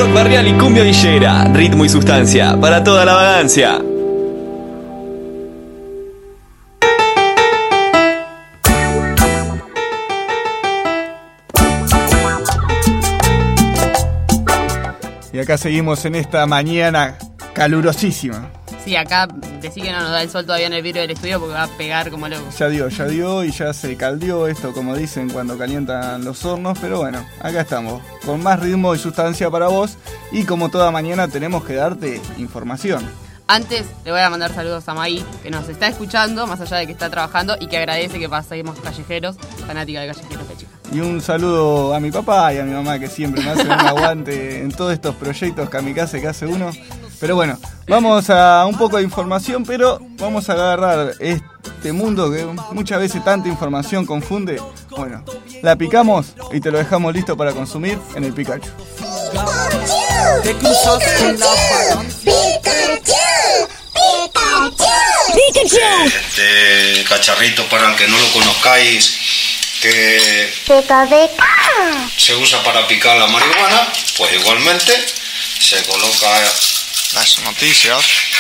rock barrial y cumbia villera, ritmo y sustancia para toda la vagancia. Y acá seguimos en esta mañana calurosísima. Sí, acá decir que no nos da el sol todavía en el vidrio del estudio porque va a pegar como loco. Ya dio y ya se caldeó esto, como dicen cuando calientan los hornos. Pero bueno, acá estamos, con más ritmo y sustancia para vos. Y como toda mañana tenemos que darte información. Antes le voy a mandar saludos a Maggie, que nos está escuchando, más allá de que está trabajando, y que agradece que pasemos callejeros, fanática de callejeros de chica. Y un saludo a mi papá y a mi mamá, que siempre me hacen un aguante en todos estos proyectos kamikaze que hace uno. Pero bueno, vamos a un poco de información, pero vamos a agarrar este mundo que muchas veces tanta información confunde. Bueno, la picamos y te lo dejamos listo para consumir en el Pikachu. Te cruzas con la Este cacharrito, para que no lo conozcáis, que se usa para picar la marihuana, pues igualmente se coloca las noticias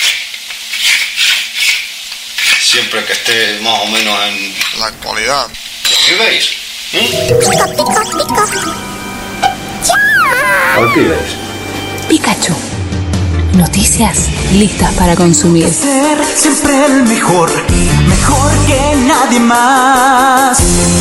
siempre que esté más o menos en la actualidad. ¿Aquí veis? ¿Aquí veis? Pikachu. Noticias listas para consumir. Ser siempre el mejor que nadie más.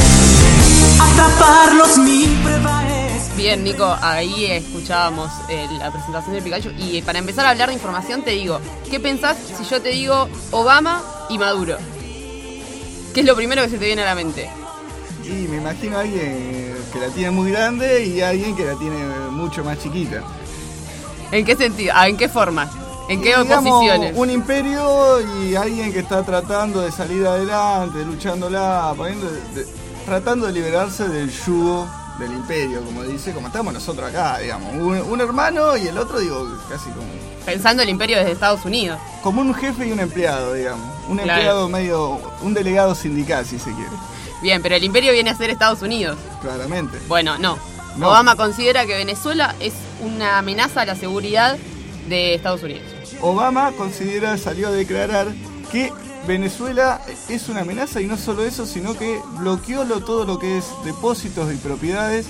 Atraparlos mi prueba es. Bien, Nico, ahí escuchábamos la presentación de Pikachu. Y para empezar a hablar de información te digo, ¿qué pensás si yo te digo Obama y Maduro? ¿Qué es lo primero que se te viene a la mente? Y me imagino a alguien que la tiene muy grande y alguien que la tiene mucho más chiquita. ¿En qué sentido? ¿En qué forma? ¿En qué Digamos, oposiciones? un imperio y alguien que está tratando de salir adelante, luchándola, tratando de liberarse del yugo del imperio, como dice, como estamos nosotros acá, digamos. Un hermano y el otro, digo, casi como... Pensando el imperio desde Estados Unidos. Como un jefe y un empleado, digamos. Un Claro. empleado medio... un delegado sindical, si se quiere. Bien, pero el imperio viene a ser Estados Unidos. Claramente. Bueno, no. No. Obama considera que Venezuela es una amenaza a la seguridad de Estados Unidos. Obama salió a declarar que Venezuela es una amenaza y no solo eso, sino que bloqueó todo lo que es depósitos y propiedades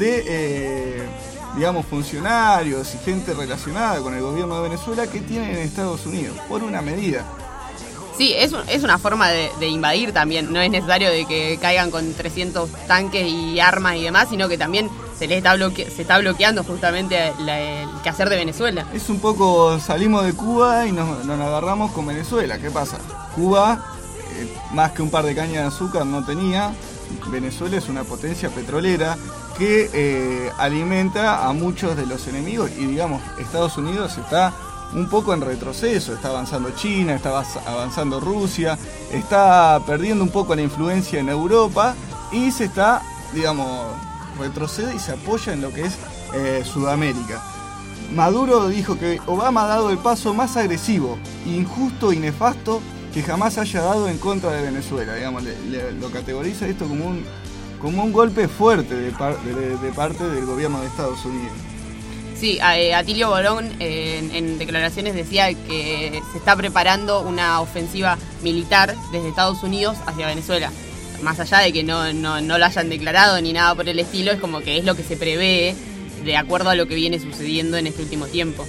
de, digamos, funcionarios y gente relacionada con el gobierno de Venezuela que tienen en Estados Unidos, por una medida. Sí, es una forma de invadir también. No es necesario de que caigan con 300 tanques y armas y demás, sino que también se está bloqueando justamente el quehacer de Venezuela. Es un poco, salimos de Cuba y nos agarramos con Venezuela. ¿Qué pasa? Cuba, más que un par de cañas de azúcar no tenía. Venezuela es una potencia petrolera que alimenta a muchos de los enemigos y, digamos, Estados Unidos está un poco en retroceso. Está avanzando China, está avanzando Rusia, está perdiendo un poco la influencia en Europa y se está, digamos, retrocede y se apoya en lo que es Sudamérica. Maduro dijo que Obama ha dado el paso más agresivo, injusto y nefasto que jamás haya dado en contra de Venezuela. Digamos, lo categoriza esto como un golpe fuerte de parte del gobierno de Estados Unidos. Sí, Atilio Borón en declaraciones decía que se está preparando una ofensiva militar desde Estados Unidos hacia Venezuela. Más allá de que no lo hayan declarado ni nada por el estilo, es como que es lo que se prevé de acuerdo a lo que viene sucediendo en este último tiempo.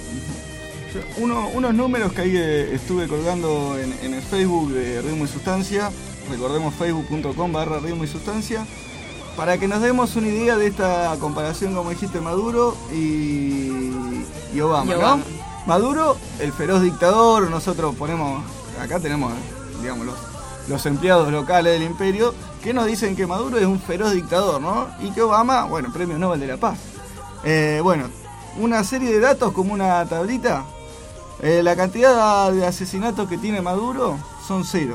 Unos números que ahí estuve colgando en el Facebook de Ritmo y Sustancia, recordemos facebook.com/Ritmo y Sustancia, para que nos demos una idea de esta comparación, como dijiste, Maduro y Obama, ¿no? Maduro, el feroz dictador, nosotros acá tenemos, digamos, los empleados locales del imperio, que nos dicen que Maduro es un feroz dictador, ¿no? Y que Obama, bueno, premio Nobel de la Paz. Bueno, una serie de datos como una tablita. La cantidad de asesinatos que tiene Maduro son 0.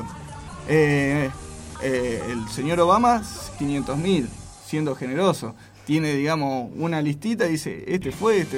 El señor Obama, 500.000, siendo generoso. Tiene, digamos, una listita y dice, este fue.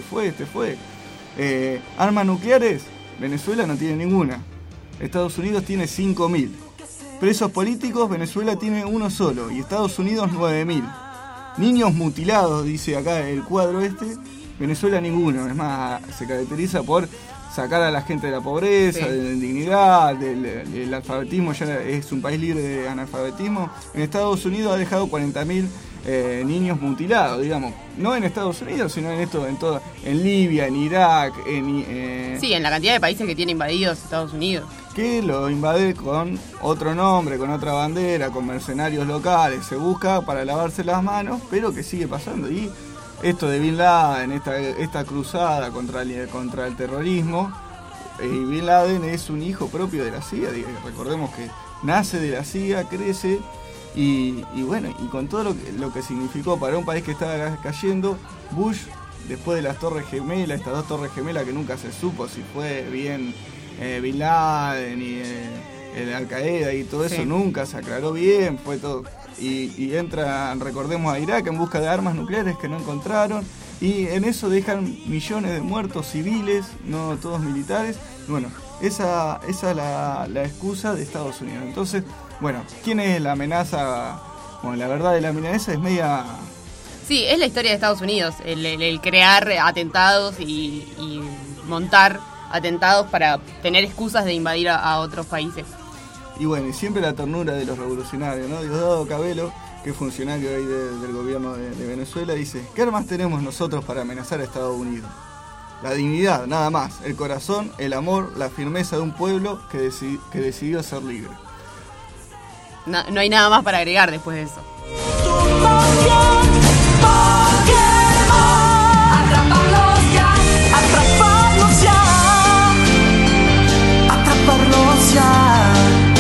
Armas nucleares, Venezuela no tiene ninguna. Estados Unidos tiene 5.000. Presos políticos, Venezuela tiene uno solo y Estados Unidos 9.000. Niños mutilados, dice acá el cuadro Venezuela ninguno, es más, se caracteriza por sacar a la gente de la pobreza, Sí. de la indignidad, del alfabetismo, ya es un país libre de analfabetismo. En Estados Unidos ha dejado 40.000 niños mutilados, digamos, no en Estados Unidos, sino en Libia, en Irak, Sí, en la cantidad de países que tiene invadidos Estados Unidos. que lo invade con otro nombre, con otra bandera, con mercenarios locales, se busca para lavarse las manos, pero que sigue pasando. Y esto de Bin Laden, esta cruzada contra el terrorismo, y Bin Laden es un hijo propio de la CIA, recordemos que nace de la CIA, crece, y bueno, y con todo lo que significó para un país que estaba cayendo, Bush, después de las Torres Gemelas, estas 2 Torres Gemelas que nunca se supo si fue bien Bin Laden y el Al-Qaeda y todo eso, Sí. nunca se aclaró bien, fue todo. Y entran, recordemos, a Irak en busca de armas nucleares que no encontraron, y en eso dejan millones de muertos civiles, no todos militares. Bueno, esa es la excusa de Estados Unidos. Entonces, bueno, ¿quién es la amenaza? Bueno, la verdad de la amenaza es media... Sí, es la historia de Estados Unidos, el crear atentados y montar atentados para tener excusas de invadir a otros países. Y bueno, y siempre la ternura de los revolucionarios, ¿no? Diosdado Cabello, que es funcionario ahí del gobierno de Venezuela, dice: ¿qué armas tenemos nosotros para amenazar a Estados Unidos? La dignidad, nada más, el corazón, el amor, la firmeza de un pueblo que decidió ser libre. No hay nada más para agregar después de eso. Atraparlos ya, atraparlos ya, atraparlos ya.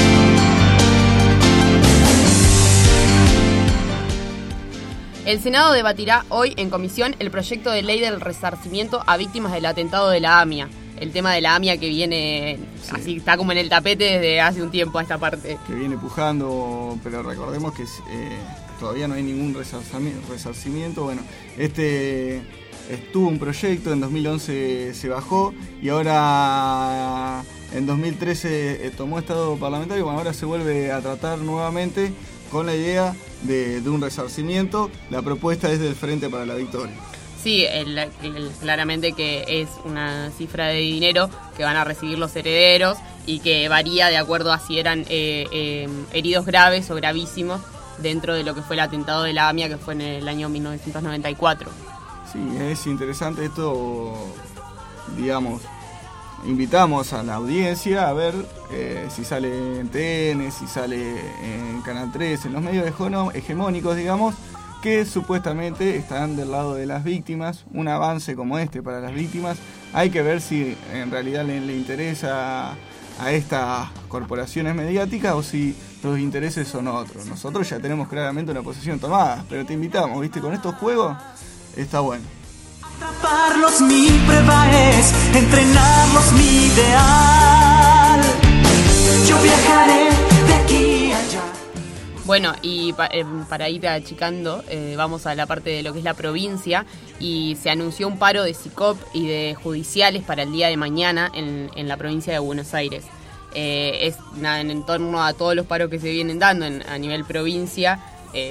El Senado debatirá hoy en comisión el proyecto de ley del resarcimiento a víctimas del atentado de la AMIA. El tema de la AMIA que viene, Sí. así está como en el tapete desde hace un tiempo a esta parte. Que viene pujando, pero recordemos que todavía no hay ningún resarcimiento. Bueno, estuvo un proyecto, en 2011 se bajó y ahora en 2013 tomó estado parlamentario. Bueno, ahora se vuelve a tratar nuevamente con la idea de un resarcimiento. La propuesta es del Frente para la Victoria. Sí, claramente que es una cifra de dinero que van a recibir los herederos y que varía de acuerdo a si eran heridos graves o gravísimos dentro de lo que fue el atentado de la AMIA, que fue en el año 1994. Sí, es interesante esto, digamos, invitamos a la audiencia a ver si sale en TN, si sale en Canal 3, en los medios hegemónicos, digamos, que supuestamente están del lado de las víctimas. Un avance como este para las víctimas, hay que ver si en realidad le interesa a estas corporaciones mediáticas o si los intereses son otros. Nosotros ya tenemos claramente una posición tomada, pero te invitamos, ¿viste? Con estos juegos está bueno. Atraparlos mi prueba es, entrenarlos mi ideal. Yo viajaré de aquí a allá. Bueno, y para ir achicando, vamos a la parte de lo que es la provincia, y se anunció un paro de SICOP y de judiciales para el día de mañana en la provincia de Buenos Aires. En torno a todos los paros que se vienen dando a nivel provincia,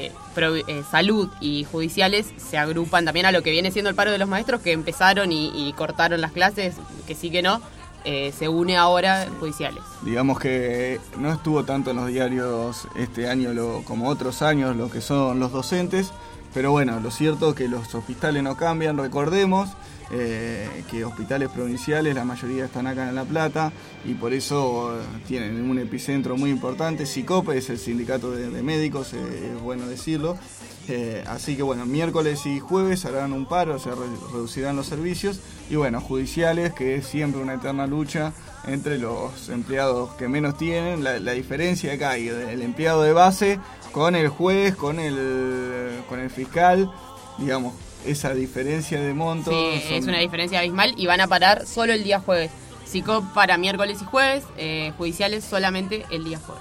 salud y judiciales se agrupan también a lo que viene siendo el paro de los maestros que empezaron y cortaron las clases, que sí que no. Se une ahora judiciales. Digamos que no estuvo tanto en los diarios este año como otros años lo que son los docentes, pero bueno, lo cierto es que los hospitales no cambian. Recordemos que hospitales provinciales, la mayoría están acá en La Plata, y por eso tienen un epicentro muy importante. SICOP es el sindicato de médicos, es bueno decirlo. Así que bueno, miércoles y jueves harán un paro, se reducirán los servicios. Y bueno, judiciales, que es siempre una eterna lucha entre los empleados que menos tienen. La diferencia acá hay del empleado de base con el juez, con el fiscal, digamos, esa diferencia de monto. Sí, es una diferencia abismal, y van a parar solo el día jueves. SICOP para miércoles y jueves, judiciales solamente el día jueves.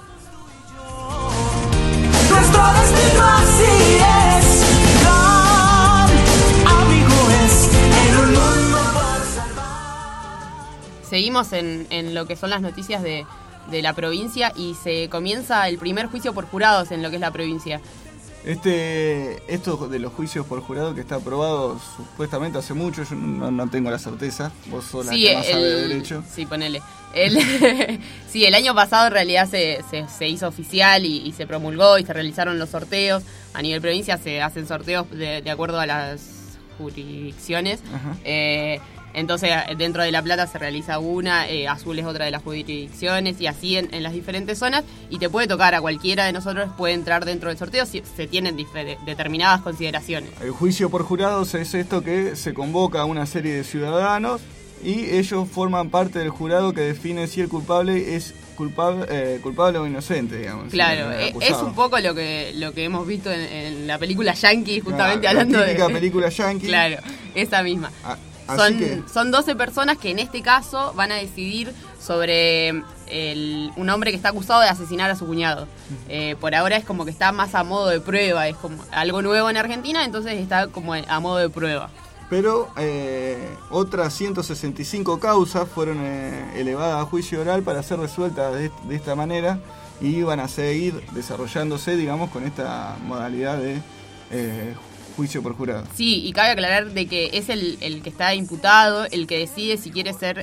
Nuestro destino así es, gran amigo es, en un mundo por salvar. Seguimos en lo que son las noticias de la provincia, y se comienza el primer juicio por jurados en lo que es la provincia. Esto de los juicios por jurado que está aprobado supuestamente hace mucho, yo no tengo la certeza, vos sos la que más sabe de derecho. Sí, ponele. Sí, el año pasado en realidad se hizo oficial y se promulgó y se realizaron los sorteos. A nivel provincia se hacen sorteos de acuerdo a las jurisdicciones. Entonces dentro de La Plata se realiza una, Azul es otra de las jurisdicciones y así en las diferentes zonas, y te puede tocar a cualquiera de nosotros, puede entrar dentro del sorteo si se tienen determinadas consideraciones. El juicio por jurados es esto que se convoca a una serie de ciudadanos y ellos forman parte del jurado que define si el culpable es culpable o inocente, digamos. Claro, es un poco lo que hemos visto en la película Yankee, justamente hablando de... La película Yankee. Claro, esa misma. Son 12 personas que en este caso van a decidir sobre un hombre que está acusado de asesinar a su cuñado. Por ahora es como que está más a modo de prueba, es como algo nuevo en Argentina, entonces está como a modo de prueba. Pero otras 165 causas fueron elevadas a juicio oral para ser resueltas de esta manera y van a seguir desarrollándose, digamos, con esta modalidad de juicio por jurado. Sí, y cabe aclarar de que es el que está imputado, el que decide si quiere ser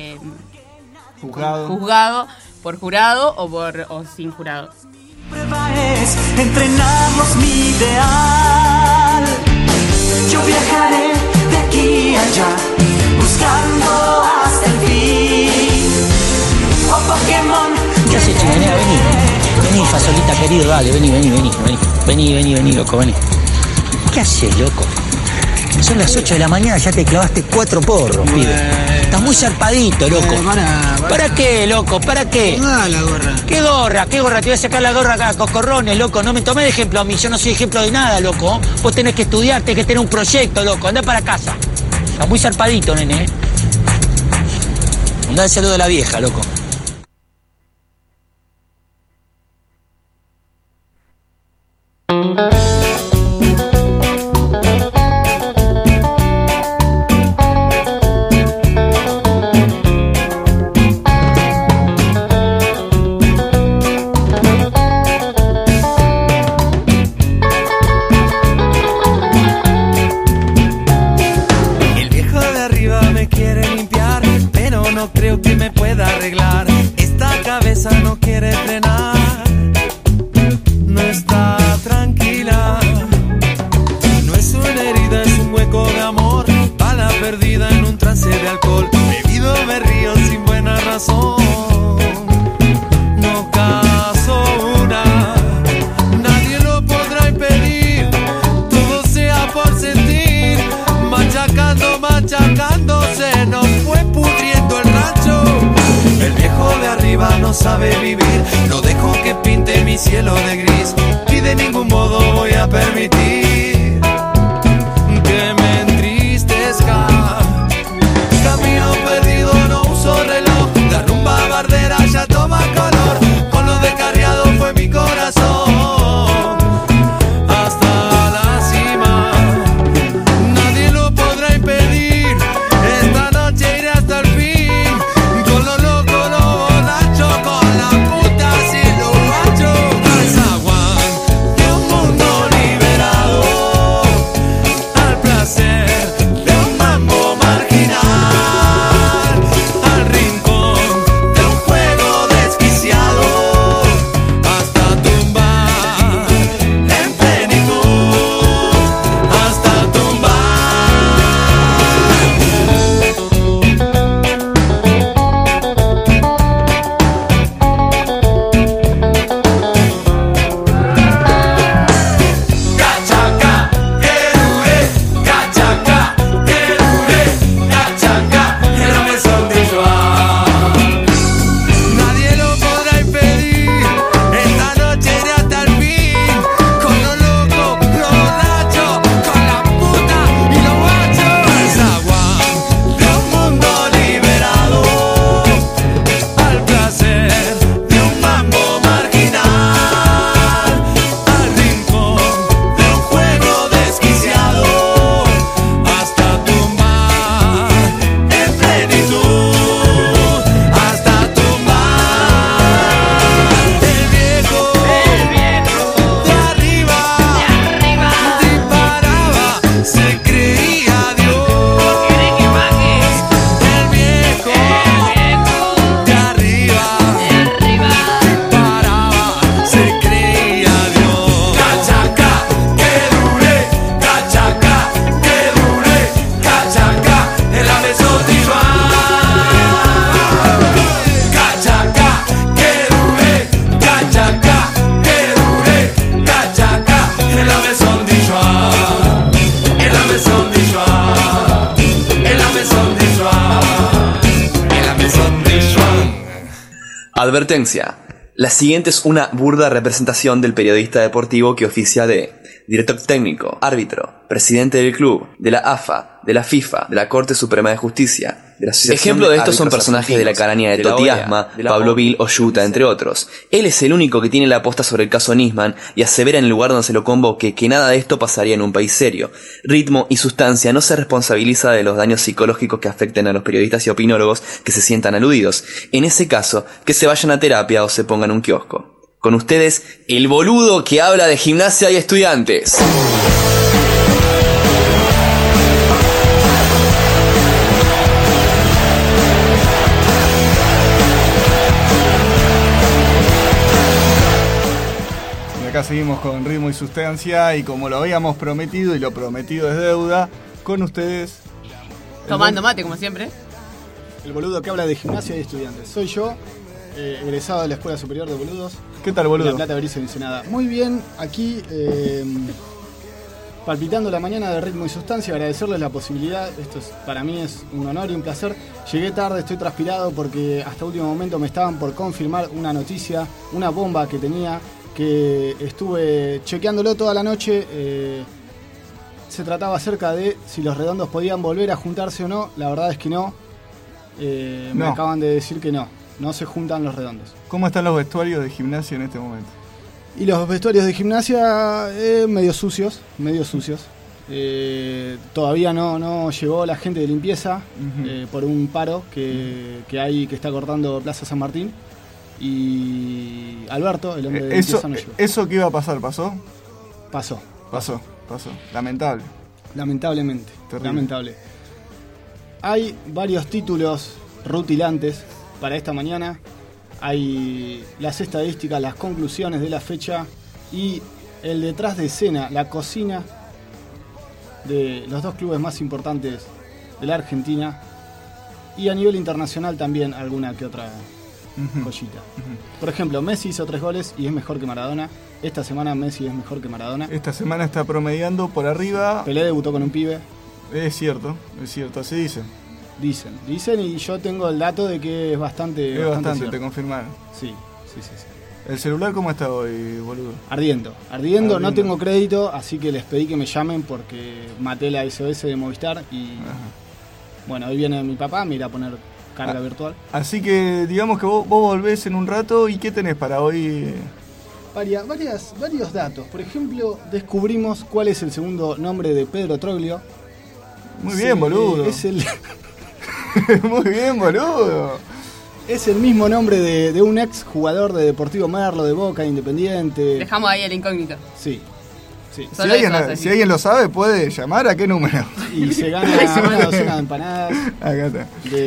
juzgado por jurado o sin jurado. Mi prueba es entrenarnos mi ideal. Yo viajaré de aquí a allá, buscando hasta el fin. Oh Pokémon. ¿Qué haces, chimenea? Vení, fasolita querido, dale, vení, loco, vení. ¿Qué haces, loco? Son las 8 de la mañana, ya te clavaste 4 porros, pibe. Estás muy zarpadito, loco. ¿Para qué, loco? ¿Para qué? No, la gorra. ¿Qué gorra? Te voy a sacar la gorra acá, cocorrones, loco. No me tomé de ejemplo a mí, yo no soy ejemplo de nada, loco. Vos tenés que estudiar, tenés que tener un proyecto, loco. Andá para casa. Estás muy zarpadito, nene. Andá el saludo de la vieja, loco. Sabe vivir, no dejo que pinte mi cielo de gris y de ningún modo voy a permitir que me entristezca. Camino perdido, no uso reloj, la rumba bardera ya toma color, con lo descarriado fue mi corazón hasta la cima. Nadie lo podrá impedir, esta noche iré hasta el fin, con lo loco, con la puta sin lo macho. Al zaguán de un mundo liberado. Advertencia. La siguiente es una burda representación del periodista deportivo que oficia de director técnico, árbitro, presidente del club, de la AFA, de la FIFA, de la Corte Suprema de Justicia, de la Asociación. Ejemplo de estos son personajes de la caraña de Toti Asma, Pablo Vil o Yuta, entre otros. Él es el único que tiene la aposta sobre el caso Nisman y asevera en el lugar donde se lo convoque que nada de esto pasaría en un país serio. Ritmo y Sustancia no se responsabiliza de los daños psicológicos que afecten a los periodistas y opinólogos que se sientan aludidos. En ese caso, que se vayan a terapia o se pongan un kiosco. Con ustedes, el boludo que habla de Gimnasia y Estudiantes. Y acá seguimos con Ritmo y Sustancia, y como lo habíamos prometido, y lo prometido es deuda, con ustedes... Tomando mate, como siempre. El boludo que habla de Gimnasia y Estudiantes. Soy yo, egresado de la Escuela Superior de Boludos. ¿Qué tal, boludo? La Plata, Berizo y Ensenada. Muy bien, aquí palpitando la mañana de Ritmo y Sustancia, agradecerles la posibilidad. Esto para mí es un honor y un placer. Llegué tarde, estoy transpirado porque hasta último momento me estaban por confirmar una noticia, una bomba que tenía, que estuve chequeándolo toda la noche. Se trataba acerca de si los redondos podían volver a juntarse o no. La verdad es que no. Me acaban de decir que no se juntan los redondos. ¿Cómo están los vestuarios de Gimnasia en este momento? Y los vestuarios de Gimnasia medio sucios. Todavía no llegó la gente de limpieza por un paro que hay, que está cortando Plaza San Martín. Y Alberto, el hombre de limpieza, no llegó. ¿Eso que iba a pasar pasó? Pasó. Lamentable. Lamentablemente. Terrible. Lamentable. Hay varios títulos rutilantes para esta mañana. Hay las estadísticas, las conclusiones de la fecha y el detrás de escena, la cocina de los dos clubes más importantes de la Argentina, y a nivel internacional también alguna que otra joyita. Por ejemplo, Messi hizo 3 goles y es mejor que Maradona. Esta semana Messi es mejor que Maradona. Esta semana está promediando por arriba. Pelé debutó con un pibe. Es cierto, así dicen. Dicen, y yo tengo el dato de que es bastante. Es bastante, cierto. te confirmaron. Sí. ¿El celular cómo está hoy, boludo? Ardiendo. No tengo crédito, así que les pedí que me llamen porque maté la SOS de Movistar y... Bueno, hoy viene mi papá, me irá a poner carga virtual. Así que digamos que vos volvés en un rato. ¿Y qué tenés para hoy? Varios datos. Por ejemplo, descubrimos cuál es el segundo nombre de Pedro Troglio. Muy bien, boludo. Muy bien, boludo. Es el mismo nombre de un ex jugador de Deportivo Merlo, de Boca, Independiente. Dejamos ahí el incógnito. Sí. Si alguien lo sabe, puede llamar. ¿A qué número? Y se gana una docena de empanadas. Acá está.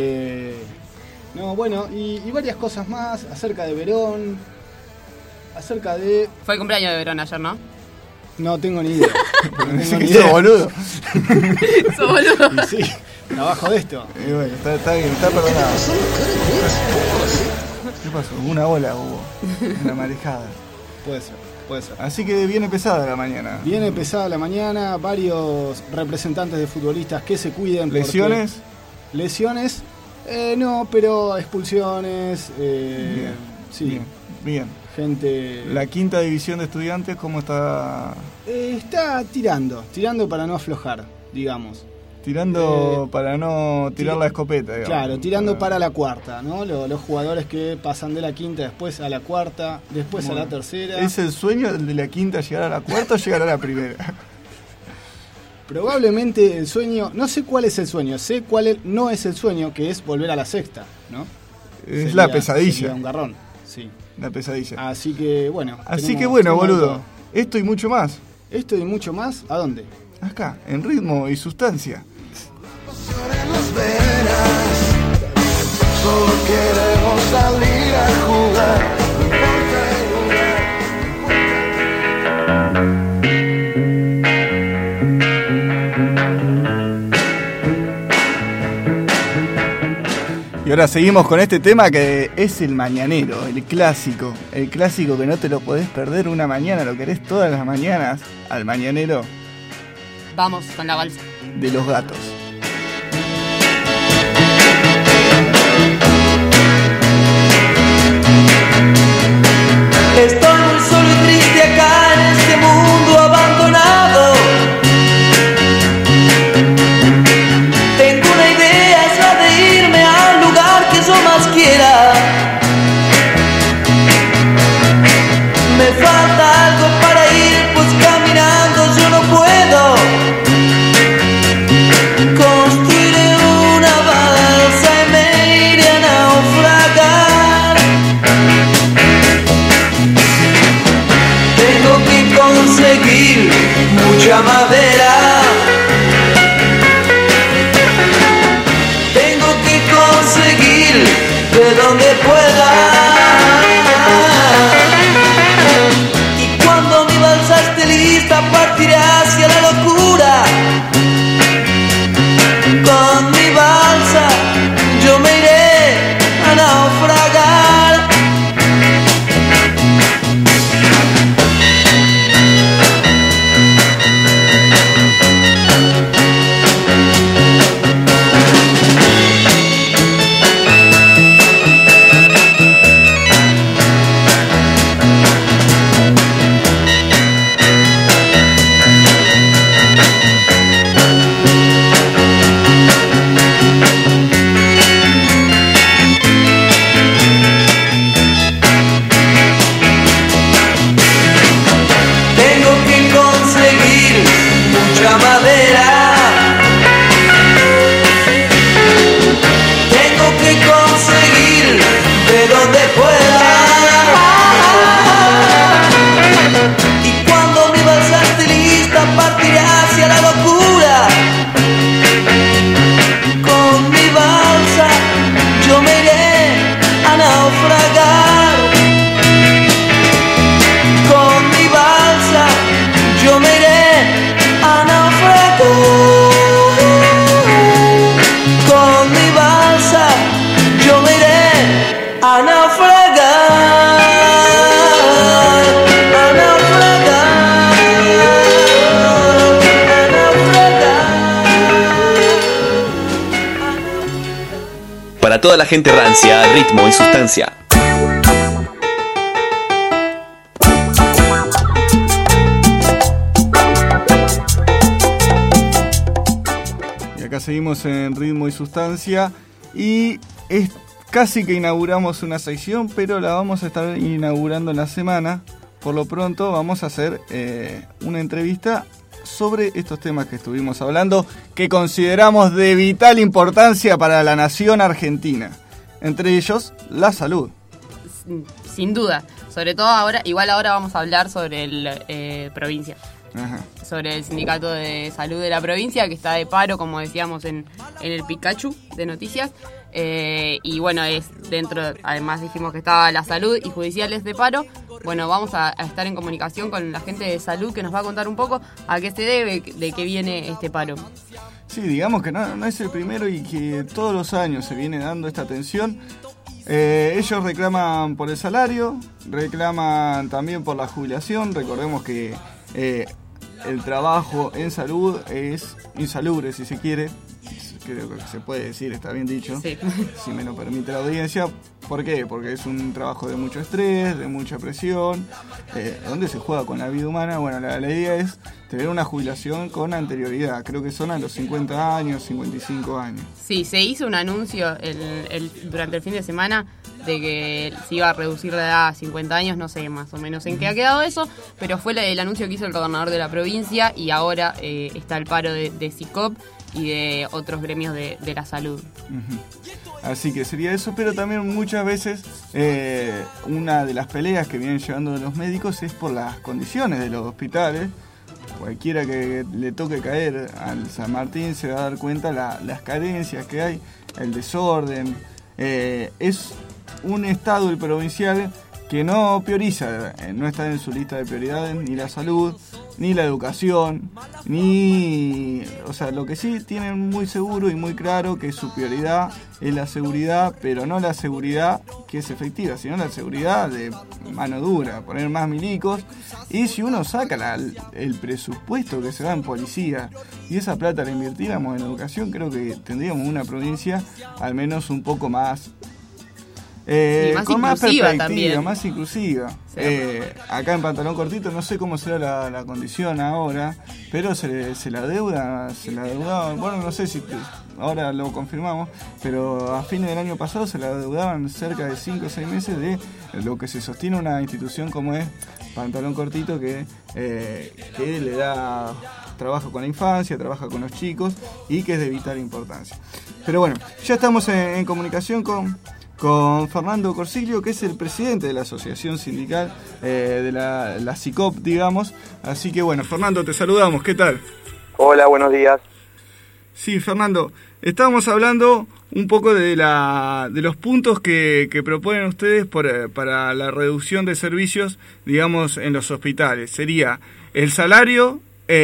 Y varias cosas más acerca de Verón. Acerca de... Fue el cumpleaños de Verón ayer, ¿no? No tengo ni idea. Sos boludo. Sos boludo. Y sí, trabajo de esto. Y bueno, está bien, está perdonado. ¿Qué pasó? Una ola hubo. Una marejada. Puede ser. Así que viene pesada la mañana. Viene pesada la mañana. Varios representantes de futbolistas que se cuiden. ¿Lesiones? Lesiones. No, pero expulsiones. Bien. Sí. Bien. Gente. La quinta división de Estudiantes, ¿cómo está? Está tirando para no aflojar, digamos. Tirando para no tirar la escopeta, digamos. Claro, tirando para la cuarta, ¿no? Los jugadores que pasan de la quinta después a la cuarta, después a la tercera. ¿Es el sueño de la quinta llegar a la cuarta o llegar a la primera? Probablemente el sueño, no sé cuál es el sueño, sé cuál no es el sueño, que es volver a la sexta, ¿no? Es la pesadilla. Sería un garrón, sí. La pesadilla. Así que bueno, boludo. Esto y mucho más. ¿A dónde? Acá, en Ritmo y Sustancia. Solo queremos salir a jugar. Y ahora seguimos con este tema que es el mañanero, el clásico que no te lo podés perder una mañana, lo querés todas las mañanas, al mañanero. Vamos con la balsa de los gatos. cuanto más quiera. Me falta algo para ir, pues caminando yo no puedo. Construiré una balsa y me iré a naufragar. Tengo que conseguir mucha madera. Tengo que conseguir de donde pueda. Y cuando mi balsa esté lista partiré hacia la locura. Con mi balsa yo me iré a naufragar. Para toda la gente rancia, ritmo y sustancia. Y acá seguimos en ritmo y sustancia y es casi que inauguramos una sección, pero la vamos a estar inaugurando en la semana. Por lo pronto vamos a hacer una entrevista sobre estos temas que estuvimos hablando, que consideramos de vital importancia para la nación argentina. Entre ellos, la salud. Sin duda. Sobre todo ahora, igual ahora vamos a hablar sobre el provincia. Ajá. Sobre el sindicato de salud de la provincia, que está de paro, como decíamos en el Pikachu de noticias. Y bueno, es dentro, además dijimos que estaba la salud y judiciales de paro. Bueno, vamos a estar en comunicación con la gente de salud que nos va a contar un poco a qué se debe, de qué viene este paro. Sí, digamos que no es el primero y que todos los años se viene dando esta atención. Ellos reclaman por el salario, reclaman también por la jubilación. Recordemos que el trabajo en salud es insalubre, si se quiere. Creo que se puede decir, está bien dicho, sí. Si me lo permite la audiencia. ¿Por qué? Porque es un trabajo de mucho estrés, de mucha presión, donde se juega con la vida humana. Bueno, la idea es tener una jubilación con anterioridad. Creo que son a los 50 años, 55 años. Sí, se hizo un anuncio durante el fin de semana de que se iba a reducir la edad a 50 años, no sé más o menos en qué ha quedado eso, pero fue el anuncio que hizo el gobernador de la provincia y ahora está el paro de SICOP y de otros gremios de la salud. Uh-huh. Así que sería eso, pero también muchas veces una de las peleas que vienen llevando los médicos es por las condiciones de los hospitales. Cualquiera que le toque caer al San Martín se va a dar cuenta las carencias que hay, el desorden. Es un estado, el provincial, que no prioriza, no está en su lista de prioridades ni la salud, ni la educación, o sea, lo que sí tienen muy seguro y muy claro que su prioridad es la seguridad, pero no la seguridad que es efectiva, sino la seguridad de mano dura, poner más milicos. Y si uno saca el presupuesto que se da en policía y esa plata la invirtiéramos en educación, creo que tendríamos una provincia al menos un poco más más con más inclusiva perspectiva, también. más inclusiva. Acá en Pantalón Cortito no sé cómo será la condición ahora, pero se la deuda, bueno, no sé si ahora lo confirmamos, pero a fines del año pasado se la adeudaban cerca de 5 o 6 meses de lo que se sostiene una institución como es Pantalón Cortito, que le da trabajo con la infancia, trabaja con los chicos y que es de vital importancia. Pero bueno, ya estamos en comunicación con Fernando Corsiglio, que es el presidente de la asociación sindical de la CICOP, digamos. Así que bueno, Fernando, te saludamos, ¿qué tal? Hola, buenos días. Sí, Fernando, estábamos hablando un poco de los puntos que proponen ustedes para la reducción de servicios, digamos, en los hospitales. Sería el salario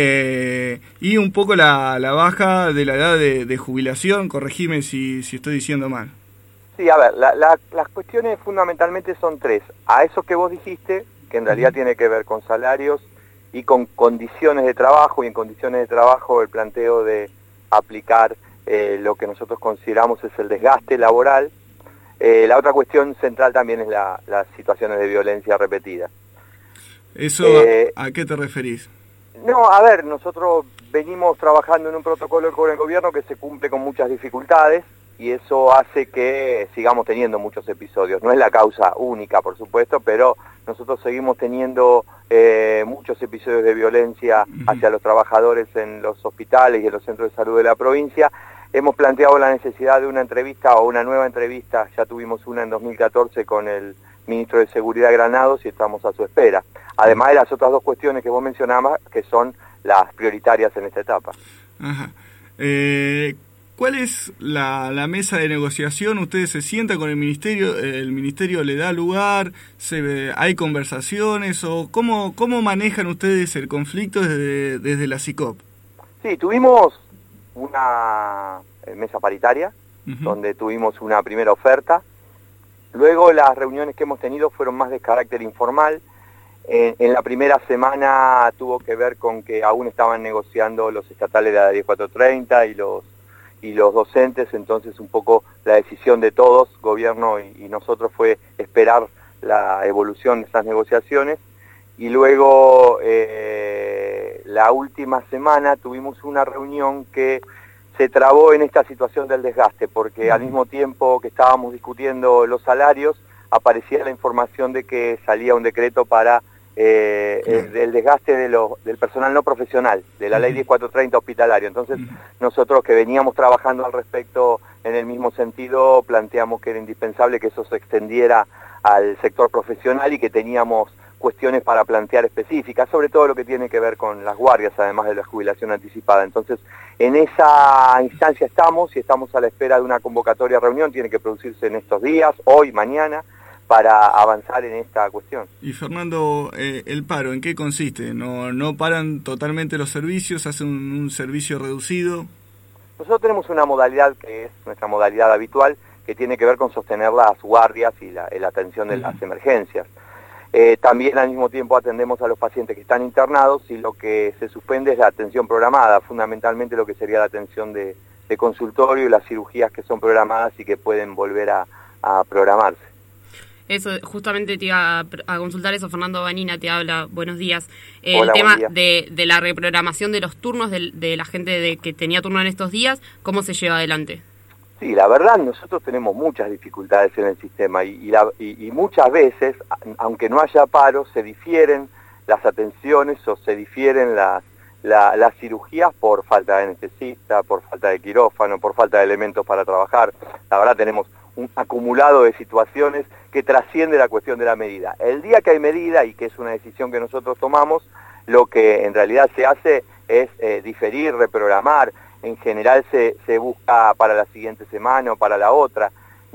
y un poco la baja de la edad de jubilación. Corregime si estoy diciendo mal. Sí, a ver, las cuestiones fundamentalmente son tres. A eso que vos dijiste, que en realidad tiene que ver con salarios y con condiciones de trabajo, y en condiciones de trabajo el planteo de aplicar lo que nosotros consideramos es el desgaste laboral. La otra cuestión central también es las situaciones de violencia repetida. ¿Eso a qué te referís? No, a ver, nosotros venimos trabajando en un protocolo con el gobierno que se cumple con muchas dificultades, y eso hace que sigamos teniendo muchos episodios. No es la causa única, por supuesto, pero nosotros seguimos teniendo muchos episodios de violencia hacia los trabajadores en los hospitales y en los centros de salud de la provincia. Hemos planteado la necesidad de una entrevista o una nueva entrevista, ya tuvimos una en 2014 con el ministro de Seguridad Granados y estamos a su espera. Además de las otras dos cuestiones que vos mencionabas, que son las prioritarias en esta etapa. Ajá. ¿Cuál es la mesa de negociación? ¿Ustedes se sientan con el ministerio le da lugar? ¿Hay conversaciones? ¿O cómo manejan ustedes el conflicto desde la CICOP? Sí, tuvimos una mesa paritaria, donde tuvimos una primera oferta. Luego las reuniones que hemos tenido fueron más de carácter informal. En la primera semana tuvo que ver con que aún estaban negociando los estatales de la 10430 y los docentes, entonces un poco la decisión de todos, gobierno y nosotros, fue esperar la evolución de esas negociaciones. Y luego la última semana tuvimos una reunión que se trabó en esta situación del desgaste, porque al mismo tiempo que estábamos discutiendo los salarios, aparecía la información de que salía un decreto para el desgaste del personal no profesional, de la ley 10430 hospitalario. Entonces nosotros, que veníamos trabajando al respecto en el mismo sentido, planteamos que era indispensable que eso se extendiera al sector profesional y que teníamos cuestiones para plantear específicas, sobre todo lo que tiene que ver con las guardias, además de la jubilación anticipada. Entonces, en esa instancia estamos, y estamos a la espera de una convocatoria a reunión, tiene que producirse en estos días, hoy, mañana, para avanzar en esta cuestión. Y Fernando, el paro, ¿en qué consiste? ¿No paran totalmente los servicios? ¿Hacen un servicio reducido? Nosotros tenemos una modalidad que es nuestra modalidad habitual, que tiene que ver con sostener las guardias y la atención de las emergencias. También al mismo tiempo atendemos a los pacientes que están internados, y lo que se suspende es la atención programada, fundamentalmente lo que sería la atención de consultorio y las cirugías que son programadas y que pueden volver a programarse. Eso, justamente te iba a consultar eso. Fernando Vanina te habla, buenos días. Hola, el tema buen día. de la reprogramación de los turnos de la gente que tenía turno en estos días, ¿cómo se lleva adelante? Sí, la verdad, nosotros tenemos muchas dificultades en el sistema y muchas veces, aunque no haya paro, se difieren las atenciones o se difieren las cirugías por falta de anestesista, por falta de quirófano, por falta de elementos para trabajar. La verdad, tenemos un acumulado de situaciones que trasciende la cuestión de la medida. El día que hay medida, y que es una decisión que nosotros tomamos, lo que en realidad se hace es diferir, reprogramar. En general se busca para la siguiente semana o para la otra.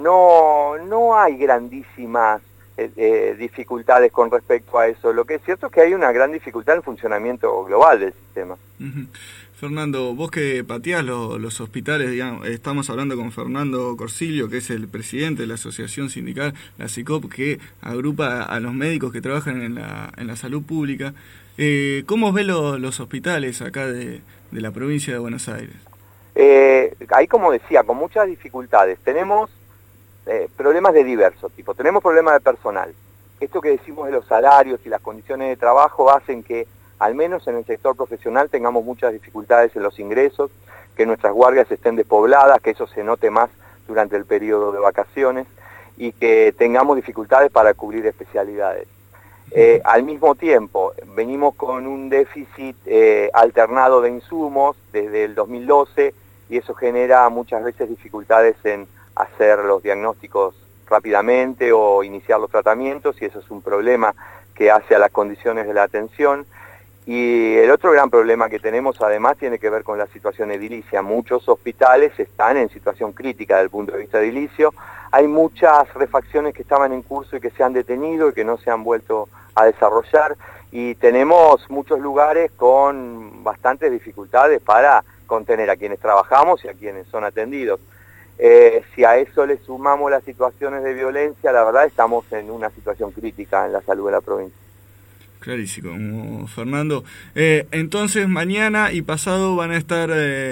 No hay grandísimas dificultades con respecto a eso. Lo que es cierto es que hay una gran dificultad en el funcionamiento global del sistema. Fernando, vos que pateás los hospitales, digamos, estamos hablando con Fernando Corsiglio, que es el presidente de la asociación sindical, la CICOP, que agrupa a los médicos que trabajan en la salud pública. ¿Cómo ves los hospitales acá de la provincia de Buenos Aires? Ahí, como decía, con muchas dificultades. Tenemos problemas de diverso tipo. Tenemos problemas de personal. Esto que decimos de los salarios y las condiciones de trabajo hacen que, al menos en el sector profesional, tengamos muchas dificultades en los ingresos, que nuestras guardias estén despobladas, que eso se note más durante el periodo de vacaciones, y que tengamos dificultades para cubrir especialidades. Al mismo tiempo, venimos con un déficit alternado de insumos desde el 2012, y eso genera muchas veces dificultades en hacer los diagnósticos rápidamente o iniciar los tratamientos, y eso es un problema que hace a las condiciones de la atención. Y el otro gran problema que tenemos además tiene que ver con la situación edilicia. Muchos hospitales están en situación crítica desde el punto de vista edilicio. Hay muchas refacciones que estaban en curso y que se han detenido y que no se han vuelto a desarrollar, y tenemos muchos lugares con bastantes dificultades para contener a quienes trabajamos y a quienes son atendidos. Si a eso le sumamos las situaciones de violencia, la verdad estamos en una situación crítica en la salud de la provincia. Clarísimo, Fernando. Entonces mañana y pasado van a estar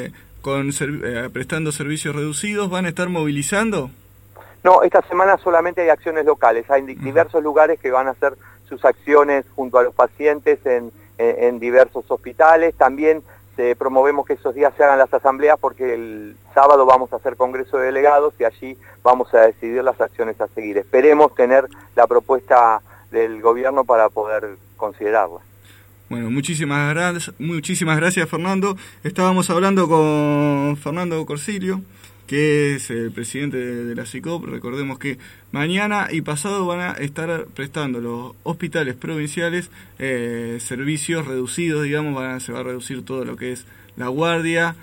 prestando servicios reducidos, ¿van a estar movilizando? No, esta semana solamente hay acciones locales. Hay diversos lugares que van a hacer sus acciones junto a los pacientes en diversos hospitales. También promovemos que esos días se hagan las asambleas, porque el sábado vamos a hacer congreso de delegados y allí vamos a decidir las acciones a seguir. Esperemos tener la propuesta del gobierno para poder considerarla. Bueno, muchísimas gracias, Fernando. Estábamos hablando con Fernando Corsilio, que es el presidente de la SICOP. Recordemos que mañana y pasado van a estar prestando los hospitales provinciales servicios reducidos, digamos, se va a reducir todo lo que es la guardia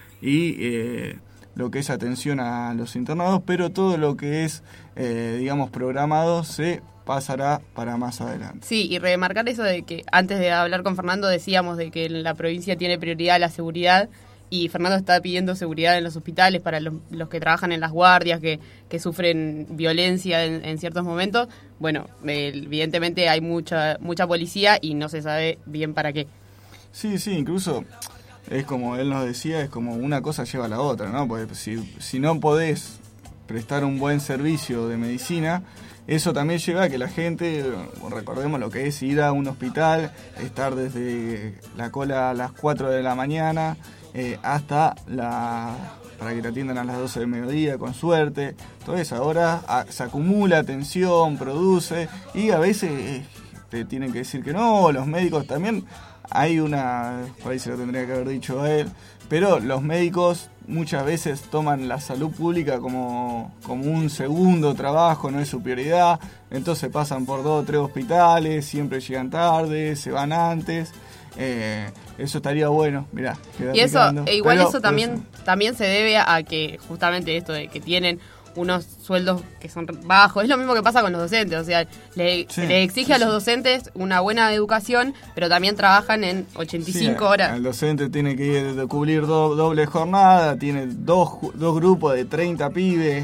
y lo que es atención a los internados, pero todo lo que es, programado se pasará para más adelante. Sí, y remarcar eso de que antes de hablar con Fernando decíamos de que en la provincia tiene prioridad la seguridad, y Fernando está pidiendo seguridad en los hospitales para los que trabajan en las guardias, que sufren violencia en ciertos momentos. Bueno, evidentemente hay mucha policía y no se sabe bien para qué. Sí, incluso es como él nos decía, es como una cosa lleva a la otra, ¿no? Porque si no podés prestar un buen servicio de medicina, eso también lleva a que la gente, recordemos lo que es ir a un hospital, estar desde la cola a las 4 de la mañana, hasta para que te atiendan a las 12 del mediodía, con suerte. Entonces ahora se acumula tensión, produce, y a veces te tienen que decir que no. Los médicos también, por ahí se lo tendría que haber dicho a él, pero los médicos muchas veces toman la salud pública como un segundo trabajo, no es su prioridad. Entonces pasan por 2 o 3 hospitales, siempre llegan tarde, se van antes. Eso estaría bueno, mirá. Y eso, eso también se debe a que justamente esto de que tienen unos sueldos que son bajos. Es lo mismo que pasa con los docentes, o sea, se le exige a los docentes una buena educación, pero también trabajan en 85 horas. El docente tiene que ir a cubrir doble jornada, tiene dos grupos de 30 pibes.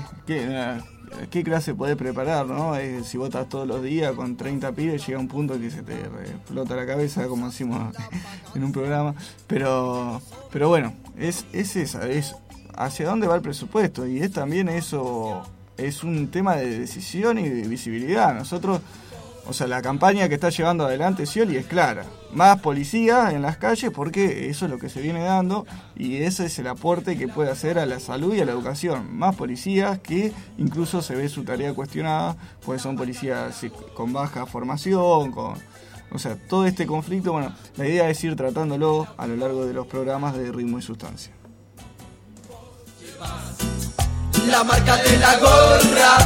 ¿Qué clase podés preparar, no? Si vos estás todos los días con 30 pibes, llega un punto que se te explota la cabeza, como decimos en un programa. Pero bueno, es hacia dónde va el presupuesto, y también eso es un tema de decisión y de visibilidad. Nosotros, la campaña que está llevando adelante Scioli es clara: más policía en las calles, porque eso es lo que se viene dando, y ese es el aporte que puede hacer a la salud y a la educación. Más policías, que incluso se ve su tarea cuestionada, pues son policías con baja formación, todo este conflicto. Bueno, la idea es ir tratándolo a lo largo de los programas de Ritmo y Sustancia. La marca de la gorra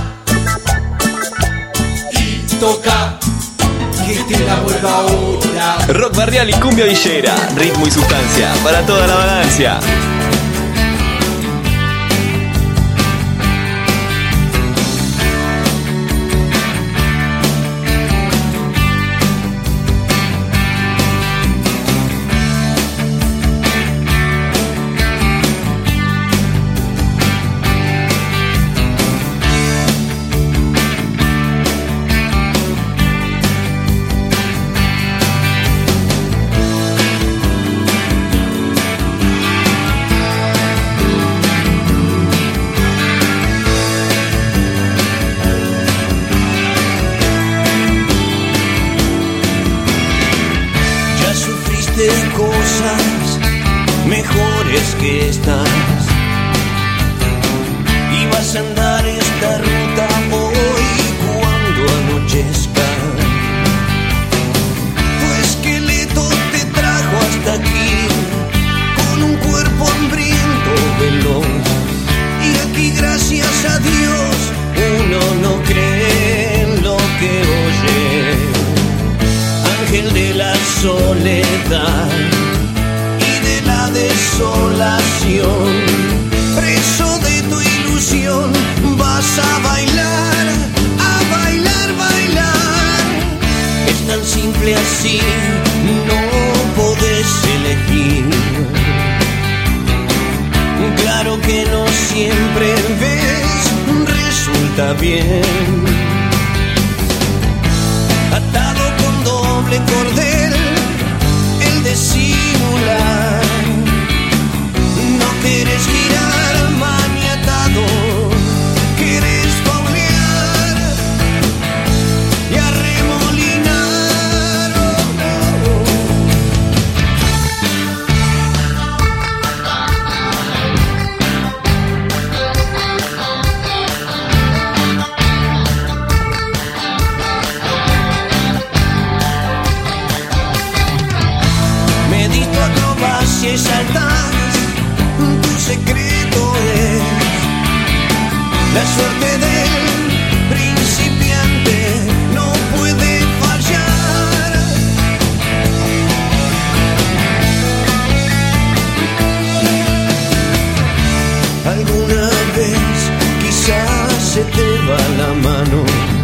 y toca que te la vuelva ahora. Rock barrial y cumbia villera, ritmo y sustancia para toda la vagancia. andar esta ruta hoy cuando anochezca. Tu esqueleto te trajo hasta aquí con un cuerpo hambriento, veloz. Y aquí gracias a Dios uno no cree en lo que oye. Ángel de la soledad y de la desolación, preso de tu ilusión, vas a bailar, bailar. Es tan simple así, no podés elegir. Claro que no siempre ves, resulta bien. Atado con doble cordel, el de simular. No quieres girar maniatado, quieres paulear y arremolinar. Me dis tu acrobacia y saltas, tu secreto es la suerte del principiante, no puede fallar. Alguna vez quizás se te va la mano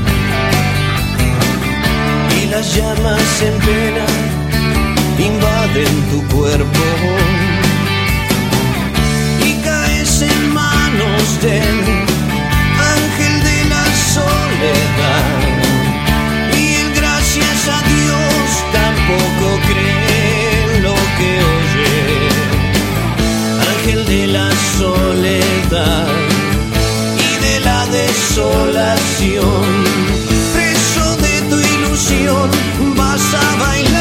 y las llamas en pena invaden tu cuerpo y caes en manos del ángel de la soledad. Y él, gracias a Dios, tampoco cree en lo que oye. Ángel de la soledad y de la desolación, preso de tu ilusión, vas a bailar.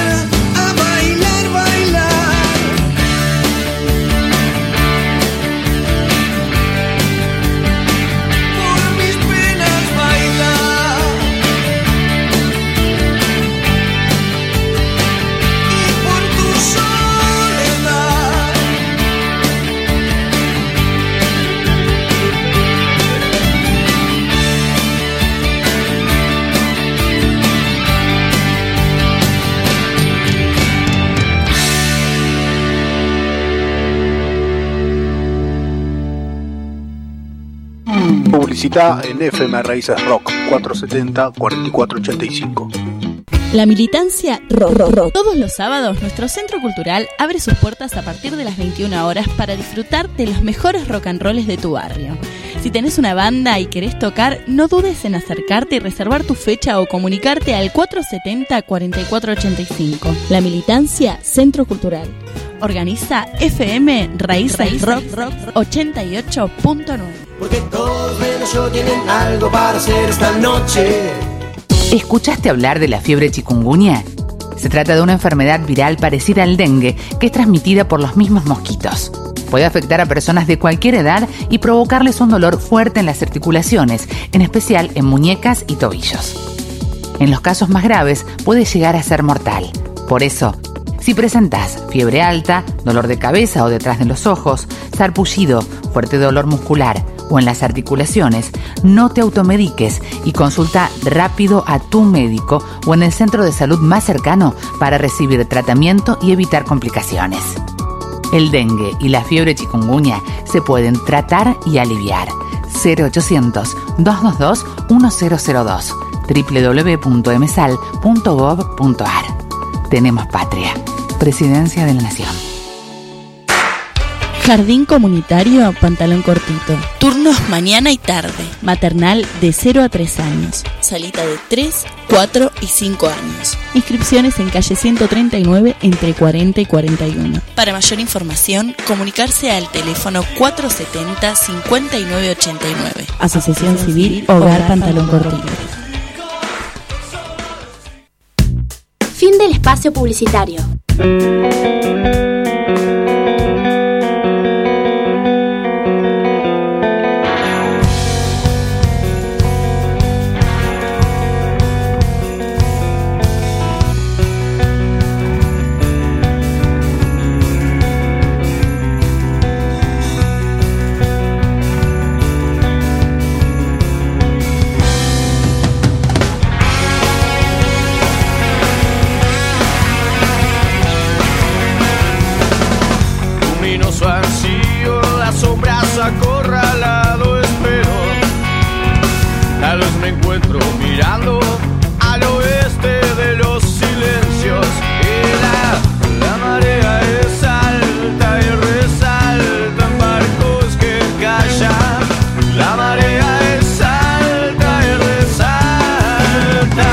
Publicita en FM Raíces Rock 470-4485. La militancia rock. Todos los sábados nuestro centro cultural abre sus puertas a partir de las 21 horas para disfrutar de los mejores rock and rolls de tu barrio. Si tenés una banda y querés tocar, no dudes en acercarte y reservar tu fecha o comunicarte al 470-4485. La militancia Centro Cultural. Organiza FM Raíces Rock 88.9. Porque todos menos yo tienen algo para hacer esta noche. ¿Escuchaste hablar de la fiebre chikungunya? Se trata de una enfermedad viral parecida al dengue que es transmitida por los mismos mosquitos. Puede afectar a personas de cualquier edad y provocarles un dolor fuerte en las articulaciones, en especial en muñecas y tobillos. En los casos más graves puede llegar a ser mortal. Por eso, si presentás fiebre alta, dolor de cabeza o detrás de los ojos, sarpullido, fuerte dolor muscular o en las articulaciones, no te automediques y consulta rápido a tu médico o en el centro de salud más cercano para recibir tratamiento y evitar complicaciones. El dengue y la fiebre chikungunya se pueden tratar y aliviar. 0800-222-1002 www.msal.gov.ar. Tenemos patria. Presidencia de la Nación. Jardín comunitario Pantalón Cortito. Turnos mañana y tarde. Maternal de 0 a 3 años. Salita de 3, 4 y 5 años. Inscripciones en calle 139 entre 40 y 41. Para mayor información, comunicarse al teléfono 470-5989. Asociación Civil Hogar Pantalón Cortito. Fin del espacio publicitario. otro mirando al oeste de los silencios. Y la marea es alta y resalta en barcos que callan. La marea es alta y resalta.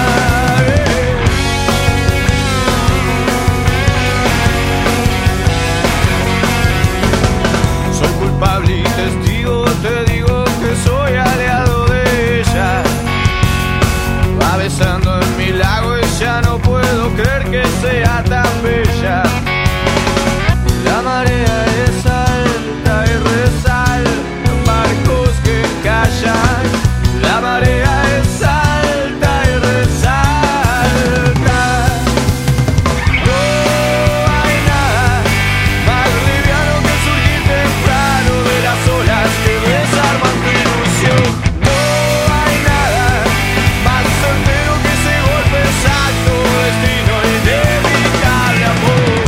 Soy culpable y testigo, te digo que soy aliado de ella. Va besando en mi lago y ya no puedo creer que sea tan bella. La marea es alta y resalta en barcos que callan. La marea es alta y resalta. No hay nada más liviano que surgir temprano de las olas que desarman tu ilusión. No hay nada más certero que ese golpe exacto, destino inevitable, amor.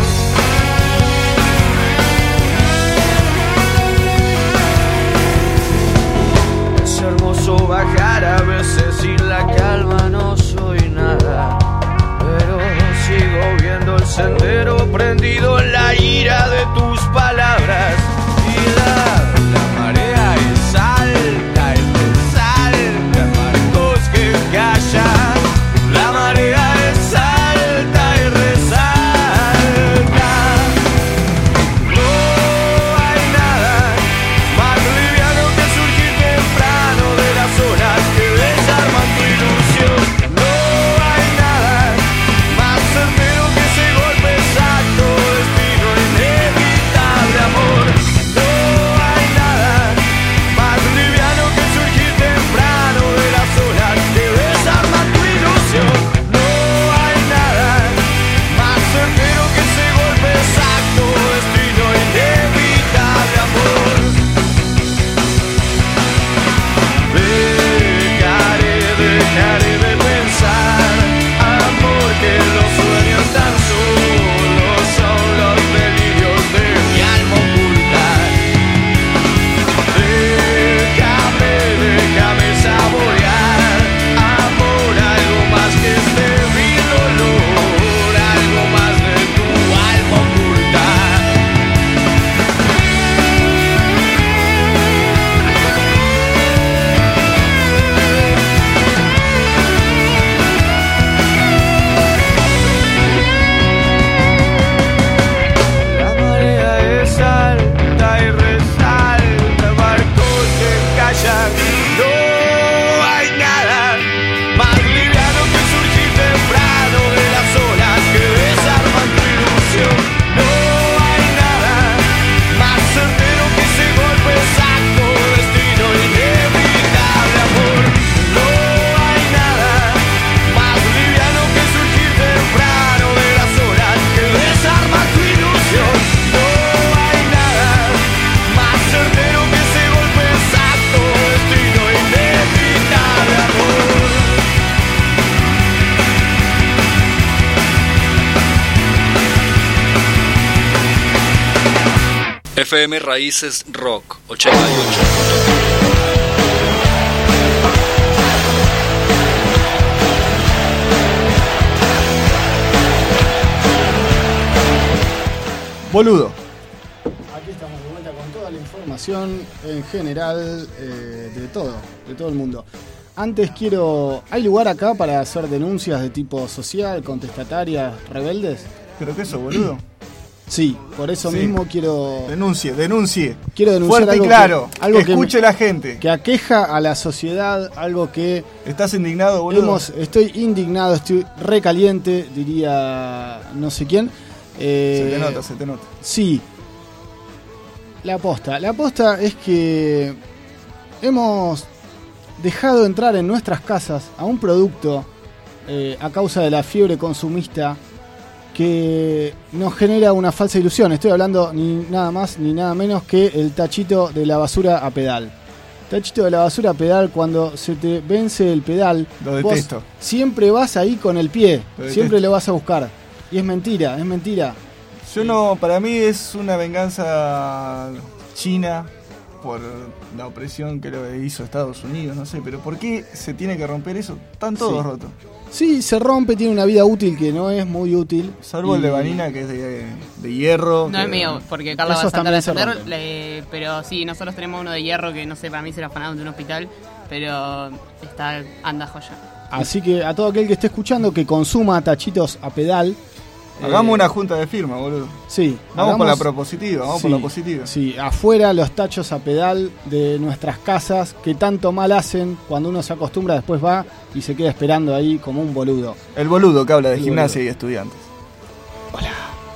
Es hermoso bajar a veces sin la calma, no soy nada, pero sigo viendo el sendero prendido en la ira de tus palabras. Y la marea es alta y resalta en barcos que callan. La marea es alta y resalta. No hay nada más liviano que surgir temprano de las olas que desarman tu ilusión. No hay nada más certero que ese golpe exacto, destino inevitable, amor. No hay nada más liviano que surgir temprano de las olas que desarman tu ilusión. No hay nada más certero que ese golpe exacto, destino inevitable, amor. Dejaré de pensar, amor, que los sueños tan solo son los delirios de mi alma oculta. Déjame saborear, amor, algo más que este mi dolor, algo más de tu alma oculta. La marea es alta y resalta, barcos que callan. No hay nada más liviano que surgir temprano de las olas que desarman tu ilusión. No hay nada más certero que ese golpe exacto, destino inevitable, amor. No hay nada más liviano que surgir temprano de las olas que desarman tu ilusión. No hay nada más certero que ese golpe exacto, destino inevitable, amor. FM Raíces Rock 88. Boludo. Aquí estamos de vuelta con toda la información en general de todo el mundo. Antes ¿hay lugar acá para hacer denuncias de tipo social, contestatarias, rebeldes? ¿Pero qué eso, boludo? Sí, por eso mismo quiero... Denuncie. Quiero denunciar fuerte algo y claro, algo que escuche la gente. Que aqueja a la sociedad, algo que... ¿Estás indignado, boludo? Estoy indignado, estoy recaliente, diría no sé quién. Se te nota. Sí. La posta es que hemos dejado entrar en nuestras casas a un producto a causa de la fiebre consumista que nos genera una falsa ilusión. Estoy hablando ni nada más ni nada menos que el tachito de la basura a pedal. Tachito de la basura a pedal, cuando se te vence el pedal, lo detesto. Vos siempre vas ahí con el pie, siempre lo vas a buscar. Y es mentira. Yo no, para mí es una venganza china por la opresión que lo hizo Estados Unidos, no sé, pero ¿por qué se tiene que romper eso? Están todos rotos. Sí, se rompe, tiene una vida útil que no es muy útil. Salvo el de Vanina, que es de hierro. No es mío, porque Carla va a saltar a defender, pero sí, nosotros tenemos uno de hierro que no sé, para mí se lo afanaron de un hospital, pero anda joya. Así que a todo aquel que esté escuchando que consuma tachitos a pedal, hagamos una junta de firma, boludo. Sí. Vamos por la propositiva, vamos por la positiva. Sí, afuera los tachos a pedal de nuestras casas que tanto mal hacen. Cuando uno se acostumbra, después va y se queda esperando ahí como un boludo. El boludo que habla de gimnasia y estudiantes. Hola.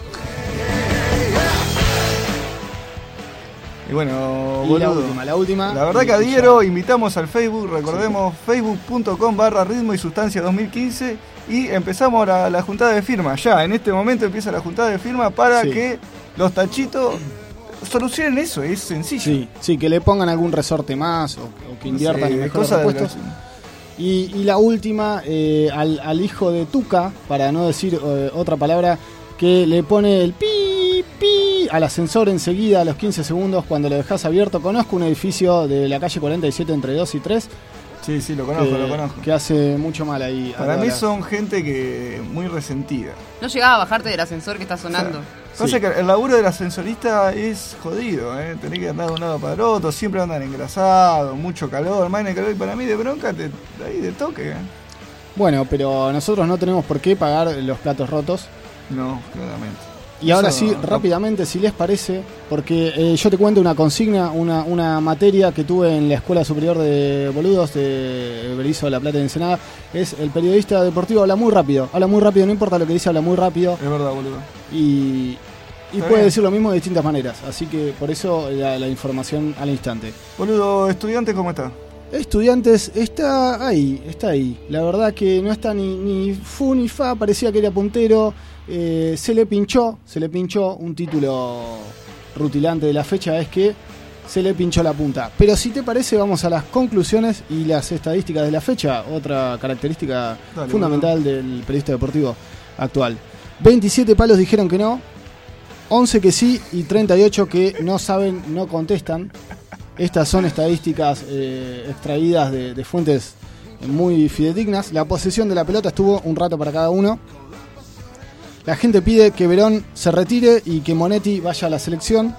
Y bueno, y boludo, la última. La verdad que adhiero, invitamos al Facebook, recordemos facebook.com/ritmo y sustancia 2015 y empezamos la juntada de firma. Ya, en este momento empieza la juntada de firma para que los tachitos solucionen eso, es sencillo. Sí, que le pongan algún resorte más o que inviertan en mejores repuestos. Y la última, al hijo de Tuca, para no decir otra palabra, que le pone el pi al ascensor enseguida a los 15 segundos cuando lo dejas abierto. Conozco un edificio de la calle 47 entre 2 y 3. Sí, lo conozco. Que hace mucho mal ahí. Para mí son gente que muy resentida. No llegaba a bajarte del ascensor que está sonando. Pasa que el laburo del ascensorista es jodido, Tenés que andar de un lado para el otro, siempre andan engrasados, mucho calor, más calor, y para mí de bronca ahí de toque. Bueno, pero nosotros no tenemos por qué pagar los platos rotos. No, claramente. Y ahora sí, rápidamente, si les parece, porque yo te cuento una consigna, una materia que tuve en la Escuela Superior de Boludos de Berizo de la Plata de Ensenada, es el periodista deportivo habla muy rápido, no importa lo que dice, habla muy rápido. Es verdad, boludo. Y puede decir lo mismo de distintas maneras, así que por eso la información al instante. Boludo, ¿estudiante cómo está? Estudiantes está ahí. La verdad que no está ni fu ni fa, parecía que era puntero. Se le pinchó un título rutilante de la fecha, es que se le pinchó la punta. Pero si te parece, vamos a las conclusiones y las estadísticas de la fecha, otra característica fundamental del periodista deportivo actual. 27 palos dijeron que no, 11 que sí y 38 que no saben, no contestan. Estas son estadísticas extraídas de fuentes muy fidedignas. La posesión de la pelota estuvo un rato para cada uno. La gente pide que Verón se retire y que Monetti vaya a la selección.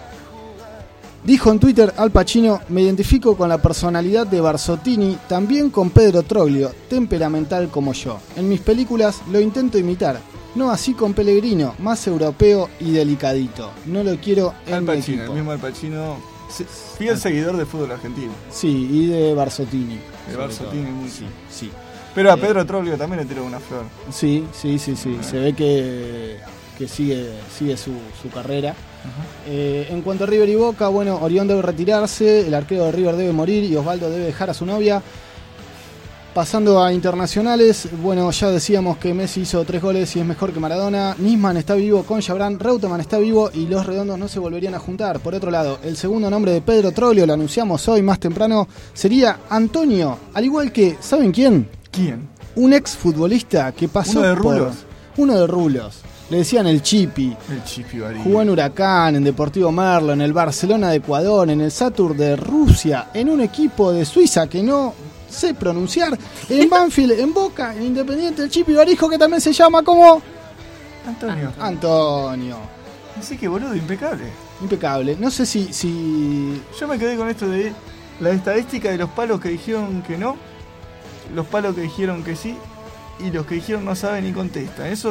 Dijo en Twitter Al Pacino: me identifico con la personalidad de Barzottini, también con Pedro Troglio, temperamental como yo. En mis películas lo intento imitar, no así con Pellegrino, más europeo y delicadito. No lo quiero en mi equipo. El mismo Al Pacino, fiel seguidor del fútbol argentino. Sí, y de Barzottini. De Barzottini, muy sí. Pero a Pedro Troglio también le tiró una flor. Sí. Se ve que sigue su carrera. En cuanto a River y Boca, bueno, Orión debe retirarse, el arquero de River debe morir y Osvaldo debe dejar a su novia. Pasando a internacionales, bueno, ya decíamos que Messi hizo 3 goles y es mejor que Maradona. Nisman está vivo con Chabrán, Reutemann está vivo y los redondos no se volverían a juntar. Por otro lado, el segundo nombre de Pedro Troglio, lo anunciamos hoy más temprano, sería Antonio, al igual que, ¿saben quién? ¿Quién? Un ex futbolista que pasó uno de Rulos. Le decían el Chipi. El Chipi Varillo. Jugó en Huracán, en Deportivo Merlo, en el Barcelona de Ecuador, en el Saturn de Rusia, en un equipo de Suiza que no sé pronunciar, en Banfield, en Boca, en Independiente, el Chipi Barijo, que también se llama como Antonio. Así que boludo, impecable. No sé si yo me quedé con esto de la estadística de los palos que dijeron que no, los palos que dijeron que sí y los que dijeron no saben ni contestan. Eso,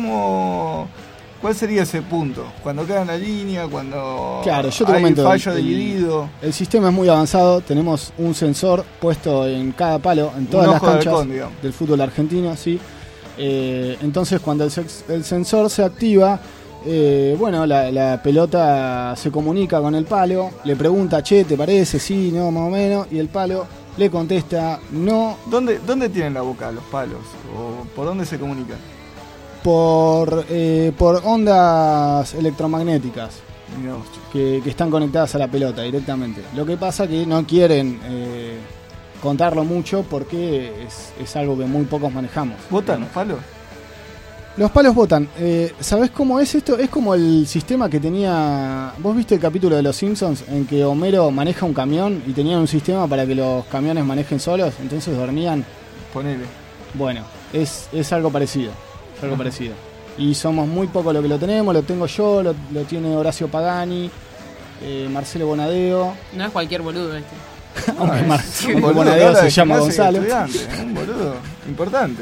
¿cuál sería ese punto? Cuando queda en la línea, cuando yo te hay comento, fallo dividido. El sistema es muy avanzado, tenemos un sensor puesto en cada palo, en todas las canchas del fútbol argentino, sí. Entonces cuando el sensor se activa, la pelota se comunica con el palo, le pregunta, che, ¿te parece? Sí, no, más o menos, y el palo le contesta, no. ¿Dónde tienen la boca los palos? ¿O por dónde se comunican? Por ondas electromagnéticas que están conectadas a la pelota directamente. Lo que pasa que no quieren contarlo mucho porque es algo que muy pocos manejamos. ¿Botan los palos? Los palos votan. ¿Sabés cómo es esto? Es como el sistema que tenía... ¿Vos viste el capítulo de Los Simpsons en que Homero maneja un camión y tenían un sistema para que los camiones manejen solos? Entonces dormían. Ponele. Bueno, es algo parecido. Es algo parecido. Y somos muy pocos los que lo tenemos. Lo tengo yo, lo tiene Horacio Pagani, Marcelo Bonadeo. No es cualquier boludo este. Aunque Bonadeo se llama Gonzalo. Un boludo importante.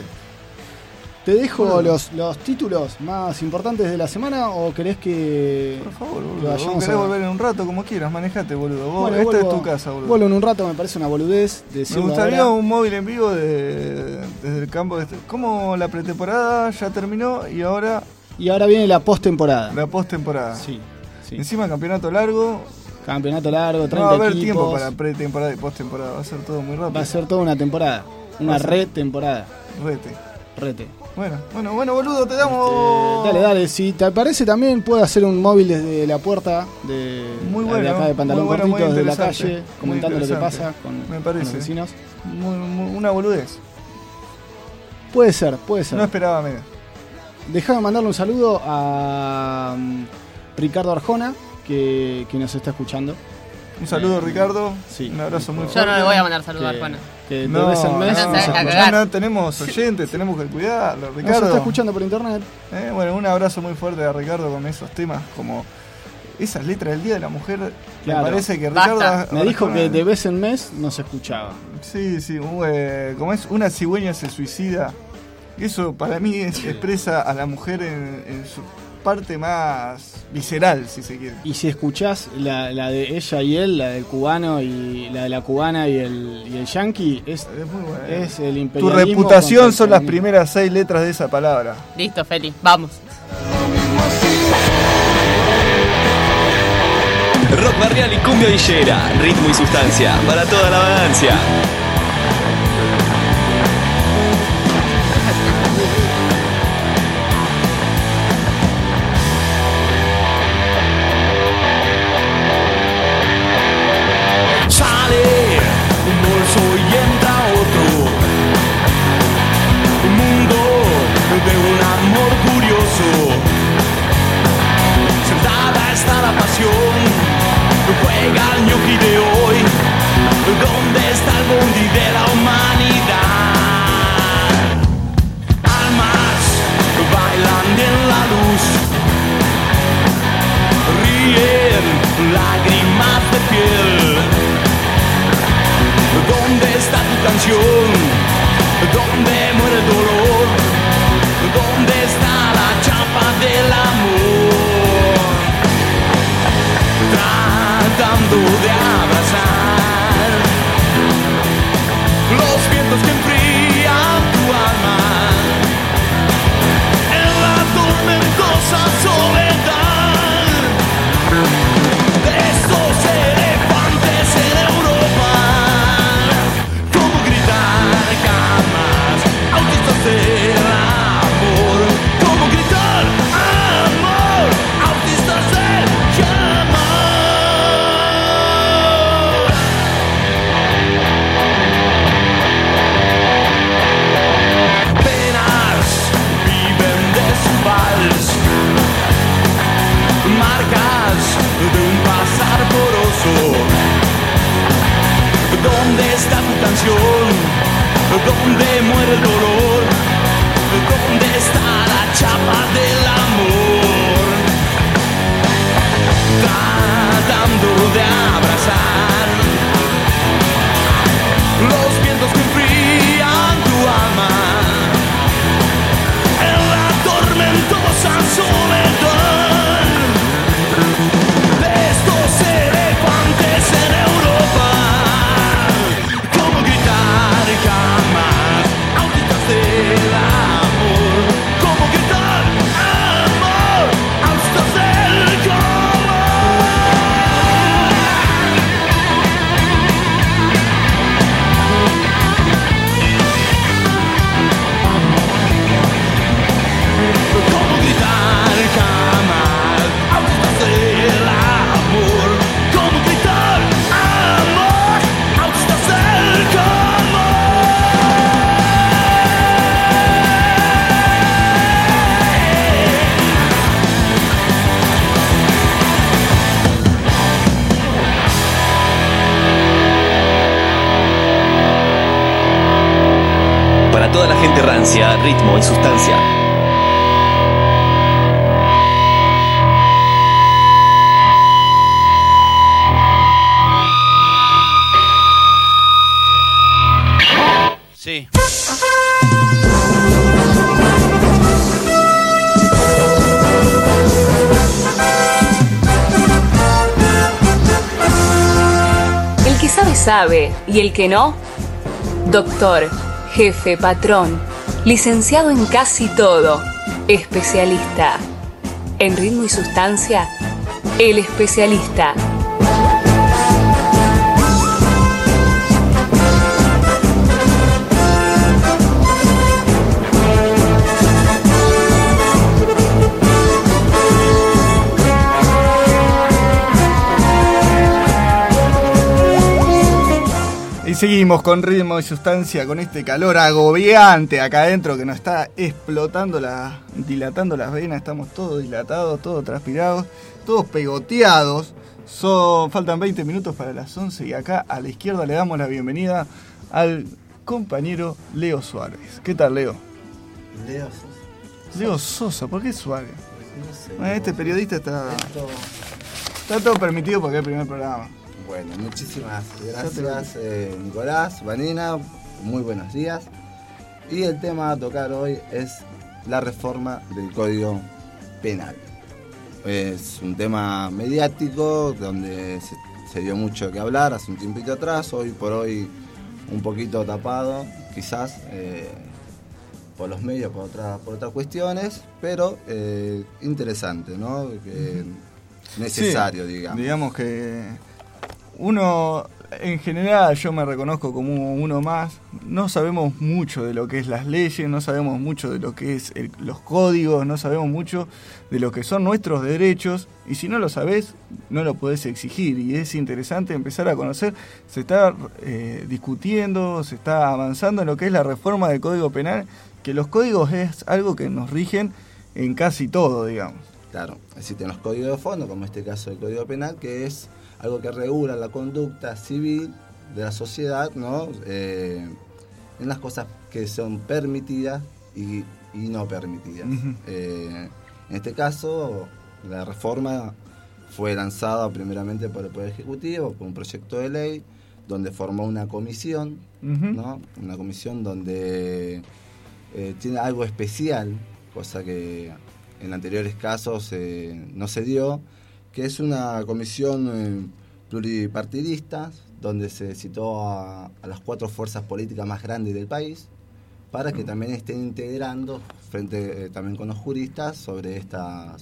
¿Te dejo los títulos más importantes de la semana o querés que... Por favor, boludo. Vos querés volver en un rato como quieras, manejate, boludo. Bueno, esta es tu casa, boludo. Vuelvo en un rato, me parece una boludez. Me gustaría un móvil en vivo desde el campo. ¿Cómo la pretemporada ya terminó y ahora...? Y ahora viene la postemporada. La postemporada. Sí. Encima campeonato largo. Campeonato largo, 30 equipos. No va a haber tiempo para pretemporada y postemporada. Va a ser todo muy rápido. Va a ser toda una temporada. Una retemporada. Rete. Bueno, boludo, te damos... Dale, si te parece también puedo hacer un móvil desde la puerta de acá de Pantalón Cortito, desde la calle, comentando lo que pasa con los vecinos. Una boludez. Puede ser. No esperaba menos. Dejame mandarle un saludo a Ricardo Arjona, que nos está escuchando. Un saludo, Ricardo. Sí. Un abrazo muy fuerte. Yo no le voy a mandar saludos a Arjona. Que no, vez al mes. No tenemos oyentes, tenemos que cuidarlo, Ricardo. Nos está escuchando por internet. Bueno, un abrazo muy fuerte a Ricardo con esos temas como esas letras del Día de la Mujer. Claro. Me parece que Ricardo... Me dijo que de vez en mes nos escuchaba. Sí, como es una cigüeña se suicida. Eso para mí expresa a la mujer en su parte más visceral, si se quiere. Y si escuchás la de ella y él, la del cubano y la de la cubana y el yanqui, es muy buena. Es el imperialismo. Tu reputación son las primeras 6 letras de esa palabra. Listo, Feli, vamos. Rock barrial y cumbia villera, ritmo y sustancia para toda la vagancia. Juega el ñoqui de hoy. ¿Dónde está el bondi de la humanidad? Almas bailan en la luz, ríen lágrimas de piel. ¿Dónde está tu canción? ¿Dónde muere el dolor? ¿Dónde está la chapa del amor? Tratando de abrazar los vientos que enfrían tu alma en la tormentosa soledad de estos elefantes en Europa. ¿Cómo gritar jamás autistas del amor? ¿Cómo gritar amor autistas del amor? Marcas de un pasar poroso. ¿Dónde está tu canción? ¿Dónde muere el dolor? ¿Dónde está la chapa del amor? Tratando de abrazar los vientos que enfrían tu alma en la tormentosa soledad de estos elefantes en Europa. ¿Cómo gritar jamás autistas del amor? ¿Cómo gritar toda la gente rancia, ritmo y sustancia. Sí. El que sabe, sabe, y el que no, doctor, jefe, patrón, licenciado en casi todo, especialista. En ritmo y sustancia, el especialista. Y seguimos con ritmo y sustancia, con este calor agobiante acá adentro que nos está explotando, dilatando las venas. Estamos todos dilatados, todos transpirados, todos pegoteados. Faltan 20 minutos para las 11 y acá a la izquierda le damos la bienvenida al compañero Leo Suárez. ¿Qué tal, Leo? Leo Sosa. Leo Sosa, ¿por qué Suárez? No sé. Este periodista está todo permitido porque es el primer programa. Bueno, muchísimas gracias Nicolás, Vanina, muy buenos días. Y el tema a tocar hoy es la reforma del Código Penal. Es un tema mediático donde se dio mucho que hablar hace un tiempito atrás, hoy por hoy un poquito tapado, quizás por los medios, por otras cuestiones, pero interesante, ¿no? Necesario, sí, digamos que uno, en general, yo me reconozco como uno más, no sabemos mucho de lo que es las leyes, no sabemos mucho de lo que es los códigos, no sabemos mucho de lo que son nuestros derechos, y si no lo sabés, no lo podés exigir, y es interesante empezar a conocer. Se está discutiendo, se está avanzando en lo que es la reforma del Código Penal, que los códigos es algo que nos rigen en casi todo, digamos. Claro, existen los códigos de fondo, como este caso del Código Penal, que es algo que regula la conducta civil de la sociedad, ¿no? En las cosas que son permitidas y no permitidas. Uh-huh. En este caso, la reforma fue lanzada primeramente por el Poder Ejecutivo, con un proyecto de ley, donde formó una comisión, uh-huh, ¿no? Una comisión donde tiene algo especial, cosa que en anteriores casos no se dio, que es una comisión pluripartidista, donde se citó a las 4 fuerzas políticas más grandes del país, para que también estén integrando, frente también con los juristas, sobre esta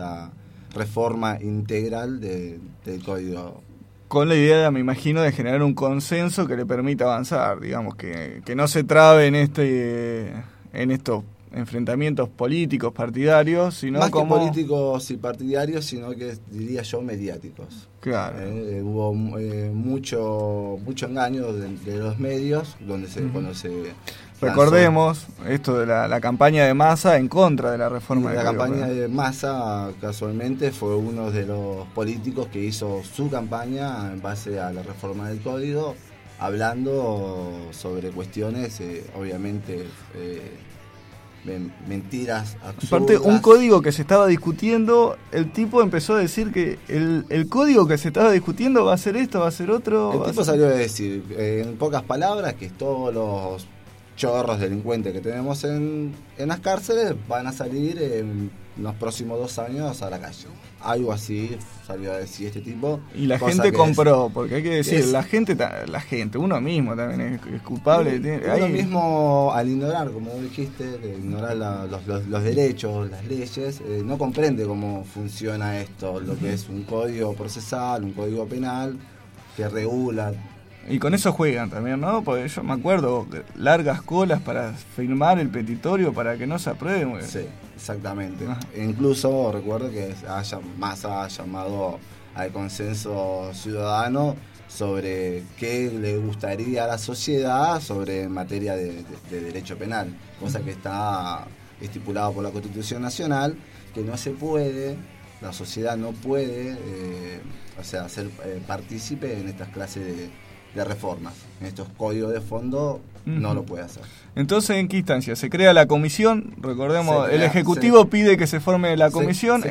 reforma integral del Código. Con la idea, me imagino, de generar un consenso que le permita avanzar, digamos, que no se trabe en estos enfrentamientos políticos, partidarios, sino más como... que políticos y partidarios, sino que diría yo mediáticos. Claro. Hubo mucho engaño de los medios, donde cuando se recordemos esto de la campaña de Massa en contra de la reforma. La campaña de Massa, casualmente, fue uno de los políticos que hizo su campaña en base a la reforma del código, hablando sobre cuestiones, obviamente, mentiras absurdas. Aparte, un código que se estaba discutiendo, el tipo empezó a decir que el código que se estaba discutiendo va a ser esto, va a ser otro. El tipo salió a decir, en pocas palabras, que todos los chorros delincuentes que tenemos en las cárceles van a salir en los próximos 2 años a la calle. Algo así salió a decir este tipo. Y la gente compró, porque hay que decir, la gente, uno mismo también es culpable. Uno mismo, al ignorar, como vos dijiste, ignorar los derechos, las leyes, no comprende cómo funciona esto, lo que es un código procesal, un código penal que regula. Y con eso juegan también, ¿no? Porque yo me acuerdo, largas colas para firmar el petitorio para que no se apruebe. Sí, exactamente. Incluso recuerdo que Massa ha llamado al consenso ciudadano sobre qué le gustaría a la sociedad sobre materia de derecho penal, cosa que está estipulado por la Constitución Nacional, que no se puede, la sociedad no puede ser partícipe en estas clases reformas. En estos códigos de fondo no lo puede hacer. Entonces, ¿en qué instancia? Se crea la comisión, recordemos, el Ejecutivo pide que se forme la comisión.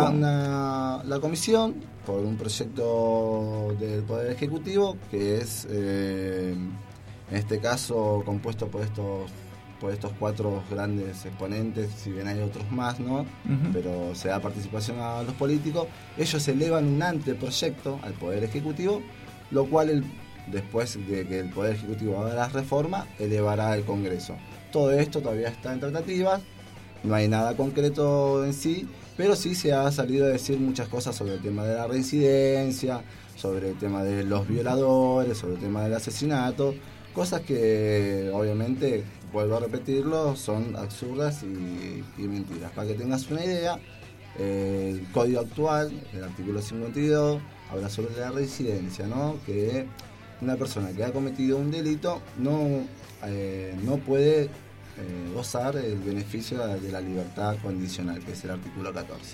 La comisión, por un proyecto del Poder Ejecutivo, que es, en este caso, compuesto por estos 4 grandes exponentes, si bien hay otros más, ¿no? Pero se da participación a los políticos. Ellos elevan un anteproyecto al Poder Ejecutivo, lo cual después de que el Poder Ejecutivo haga las reformas, elevará al Congreso. Todo esto todavía está en tratativas, no hay nada concreto en sí, pero sí se ha salido a decir muchas cosas sobre el tema de la reincidencia, sobre el tema de los violadores, sobre el tema del asesinato, cosas que obviamente, vuelvo a repetirlo, son absurdas y mentiras. Para que tengas una idea, el código actual, el artículo 52, habla sobre la reincidencia, ¿no? Que una persona que ha cometido un delito no puede gozar el beneficio de la libertad condicional, que es el artículo 14.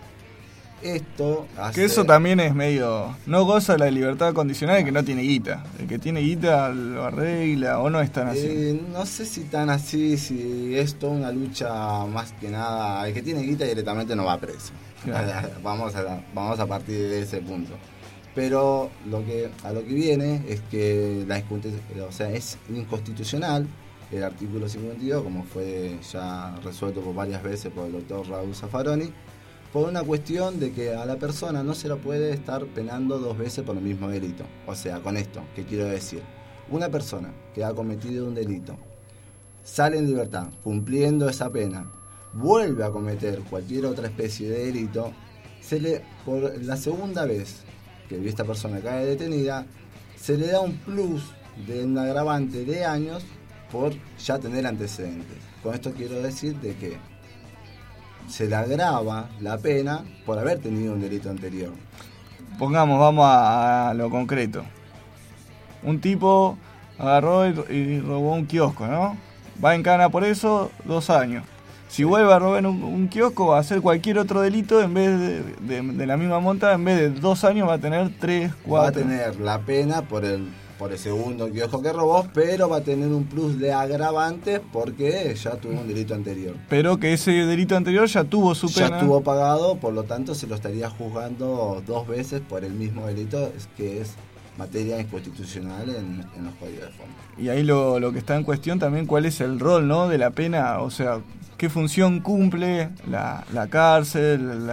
Esto hace... Que eso también es medio... No goza la libertad condicional el que no tiene guita. El que tiene guita lo arregla, ¿o no es tan así? No sé si tan así, si es toda una lucha más que nada... El que tiene guita directamente no va preso. Claro. Vamos a partir de ese punto. Pero a lo que viene es que es inconstitucional el artículo 52, como fue ya resuelto por varias veces por el doctor Raúl Zaffaroni, por una cuestión de que a la persona no se la puede estar penando 2 veces por el mismo delito. O sea, con esto, ¿qué quiero decir? Una persona que ha cometido un delito, sale en libertad, cumpliendo esa pena, vuelve a cometer cualquier otra especie de delito, por la segunda vez que esta persona cae detenida, se le da un plus de un agravante de años por ya tener antecedentes. Con esto quiero decir de que se le agrava la pena por haber tenido un delito anterior. Vamos a lo concreto. Un tipo agarró y robó un kiosco, ¿no? Va en cana por eso 2 años. Si vuelve a robar un kiosco, va a hacer cualquier otro delito, en vez de la misma monta, en vez de 2 años va a tener 3, 4. Va a tener la pena por el segundo kiosco que robó, pero va a tener un plus de agravantes porque ya tuvo un delito anterior. Pero que ese delito anterior ya tuvo su pena. Ya estuvo pagado, por lo tanto se lo estaría juzgando 2 veces por el mismo delito, que es materia inconstitucional en los códigos de fondo. Y ahí lo que está en cuestión también, ¿cuál es el rol, no, de la pena? O sea, ¿qué función cumple la cárcel,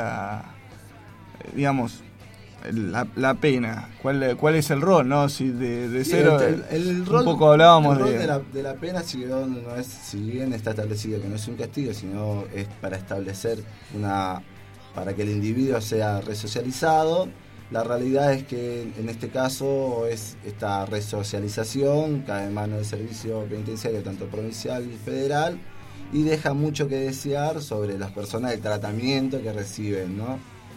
la pena? ¿Cuál es el rol, no? Si de cero, el rol, un poco hablábamos de la pena, si bien está establecido que no es un castigo, sino es para establecer para que el individuo sea resocializado. La realidad es que en este caso esta resocialización cae en manos del servicio penitenciario, tanto provincial y federal, y deja mucho que desear sobre las personas, el tratamiento que reciben, ¿no?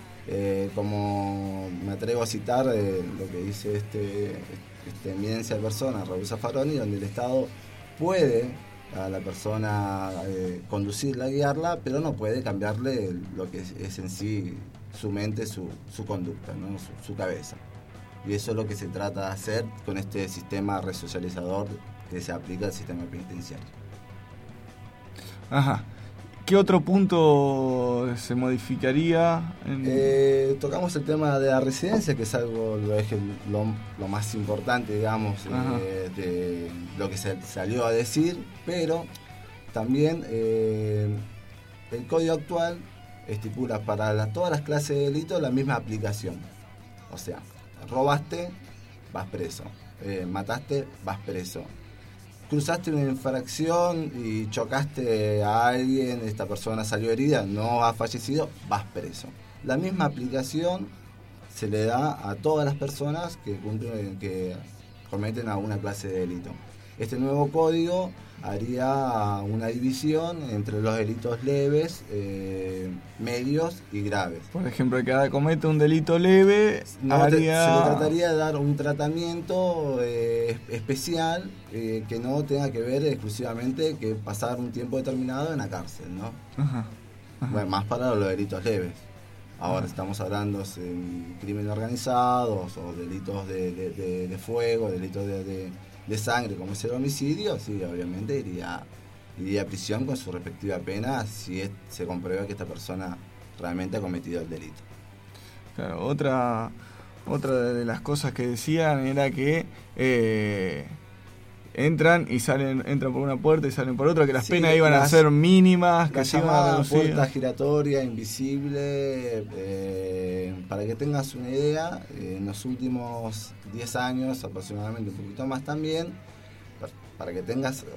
Como me atrevo a citar lo que dice esta eminencia de persona, Raúl Zaffaroni, donde el Estado puede a la persona conducirla, guiarla, pero no puede cambiarle lo que es en sí su mente, su conducta, ¿no? su cabeza. Y eso es lo que se trata de hacer con este sistema resocializador que se aplica al sistema penitenciario. Ajá. ¿Qué otro punto se modificaría? Tocamos el tema de la residencia, que es algo lo más importante, digamos, de lo que se salió a decir, pero también el código actual estipula para todas las clases de delitos la misma aplicación. O sea, robaste, vas preso. Mataste, vas preso. Cruzaste una infracción y chocaste a alguien, esta persona salió herida, no ha fallecido, vas preso. La misma aplicación se le da a todas las personas que cometen alguna clase de delito. Este nuevo código haría una división entre los delitos leves, medios y graves. Por ejemplo, el que comete un delito leve se le trataría de dar un tratamiento especial que no tenga que ver exclusivamente que pasar un tiempo determinado en la cárcel, ¿no? Ajá. Bueno, más para los delitos leves. Ahora estamos hablando de crímenes organizados o delitos de fuego, delitos de sangre, como es el homicidio. Sí, obviamente iría a prisión con su respectiva pena si se comprueba que esta persona realmente ha cometido el delito. Claro, otra de las cosas que decían era que entran por una puerta y salen por otra, que las penas iban a ser mínimas, que se iban a reducir. Puerta giratoria, invisible. Para que tengas una idea, en los últimos 10 años, aproximadamente un poquito más también, para que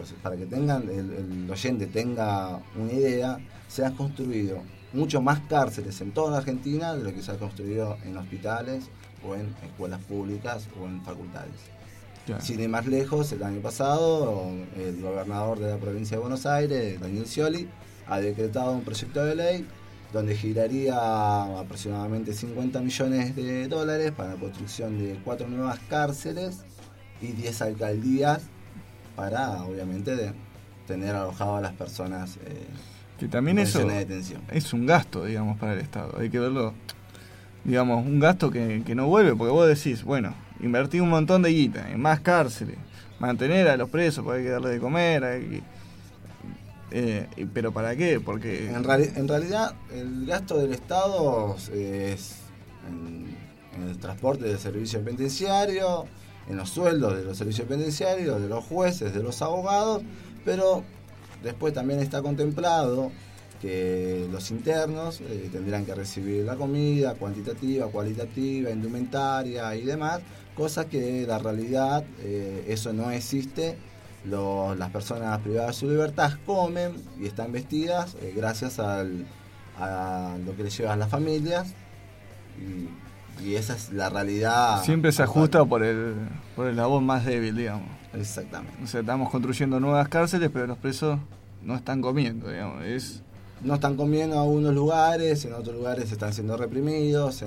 el oyente tenga una idea, se han construido mucho más cárceles en toda la Argentina de lo que se ha construido en hospitales o en escuelas públicas o en facultades. Claro. Sin ir más lejos, el año pasado el gobernador de la provincia de Buenos Aires, Daniel Scioli, ha decretado un proyecto de ley donde giraría aproximadamente $50 millones para la construcción de 4 nuevas cárceles y 10 alcaldías para, obviamente, tener alojado a las personas que también eso de detención. Es un gasto, digamos, para el Estado. Hay que verlo, digamos, un gasto que no vuelve, porque vos decís, bueno, invertí un montón de guita en más cárceles, mantener a los presos, porque hay que darles de comer, pero ¿para qué? Porque en realidad el gasto del Estado es en el transporte del servicio penitenciario, en los sueldos de los servicios penitenciarios, de los jueces, de los abogados, pero después también está contemplado que los internos tendrán que recibir la comida cuantitativa, cualitativa, indumentaria y demás, cosas que en la realidad eso no existe. Las personas privadas de su libertad comen y están vestidas gracias a lo que les llevan las familias y esa es la realidad. Siempre se ajusta por el eslabón más débil, digamos. Exactamente. O sea, estamos construyendo nuevas cárceles, pero los presos no están comiendo, digamos. No están comiendo en algunos lugares, en otros lugares están siendo reprimidos,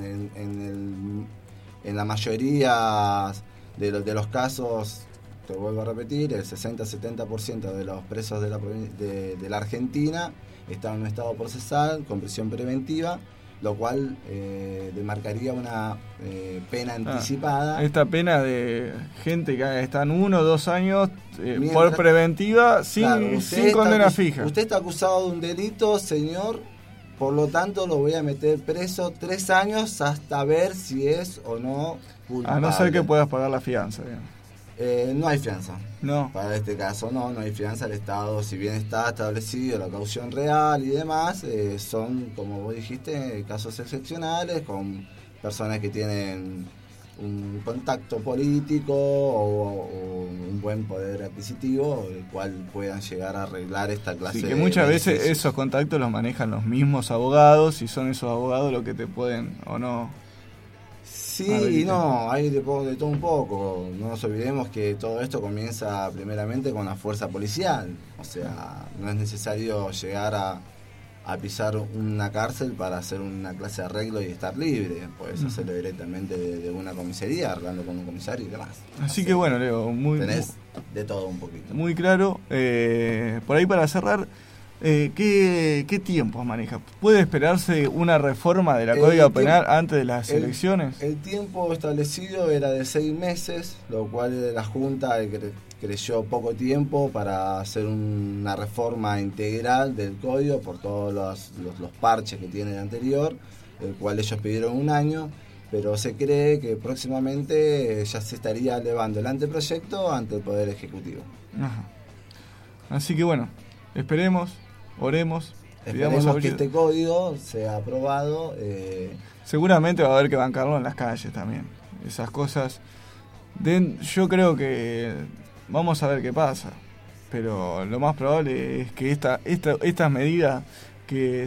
en la mayoría de los casos, te vuelvo a repetir, el 60-70% de los presos de la Argentina están en un estado procesal con prisión preventiva, lo cual demarcaría una pena anticipada. Esta pena de gente que están 1 o 2 años por preventiva sin condena fija. Usted está acusado de un delito, señor, por lo tanto lo voy a meter preso 3 años hasta ver si es o no culpable. A no ser que puedas pagar la fianza, digamos. No hay fianza. No. Para este caso no hay fianza. El Estado, si bien está establecido la caución real y demás, son, como vos dijiste, casos excepcionales con personas que tienen un contacto político o un buen poder adquisitivo, el cual puedan llegar a arreglar esta clase de que muchas veces esos contactos los manejan los mismos abogados y son esos abogados los que te pueden o no. Sí y no, hay de todo un poco. No nos olvidemos que todo esto comienza primeramente con la fuerza policial. O sea, no es necesario llegar a pisar una cárcel para hacer una clase de arreglo y estar libre. Puedes hacerlo directamente de una comisaría, hablando con un comisario y demás. Así que bueno, Leo, tenés de todo un poquito. Muy claro. Por ahí para cerrar, ¿qué tiempos maneja? ¿Puede esperarse una reforma de la Código Penal antes de las elecciones? El tiempo establecido era de 6 meses, lo cual la Junta creyó poco tiempo para hacer una reforma integral del Código por todos los parches que tiene el anterior, el cual ellos pidieron 1 año, pero se cree que próximamente ya se estaría elevando el anteproyecto ante el Poder Ejecutivo. Ajá. Así que bueno, esperemos. Oremos. Esperemos que este código sea aprobado. Seguramente va a haber que bancarlo en las calles también. Esas cosas. Yo creo que vamos a ver qué pasa. Pero lo más probable es que estas medidas que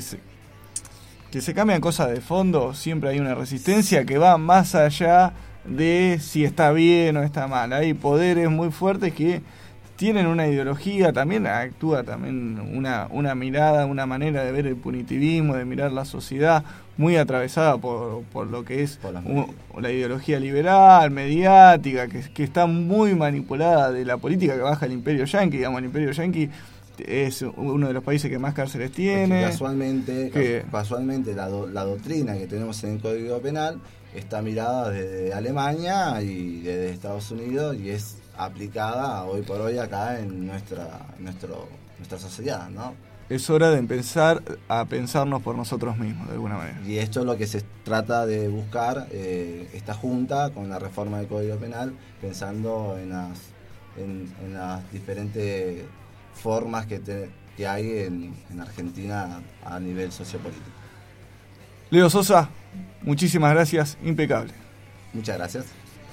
se cambian cosas de fondo, siempre hay una resistencia que va más allá de si está bien o está mal. Hay poderes muy fuertes que tienen una ideología, también actúa también una mirada, una manera de ver el punitivismo, de mirar la sociedad muy atravesada por lo que es la ideología liberal, mediática, que está muy manipulada de la política que baja el imperio yanqui. Digamos, el imperio yanqui es uno de los países que más cárceles tiene. Casualmente la doctrina que tenemos en el Código Penal está mirada desde Alemania y desde Estados Unidos y es aplicada hoy por hoy acá en nuestra sociedad, ¿no? Es hora de empezar a pensarnos por nosotros mismos, de alguna manera. Y esto es lo que se trata de buscar esta Junta con la reforma del Código Penal, pensando en las diferentes formas que hay en Argentina a nivel sociopolítico. Leo Sosa, muchísimas gracias, impecable. Muchas gracias.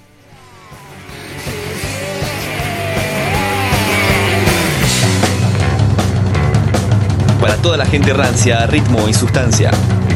Para toda la gente rancia, ritmo y sustancia.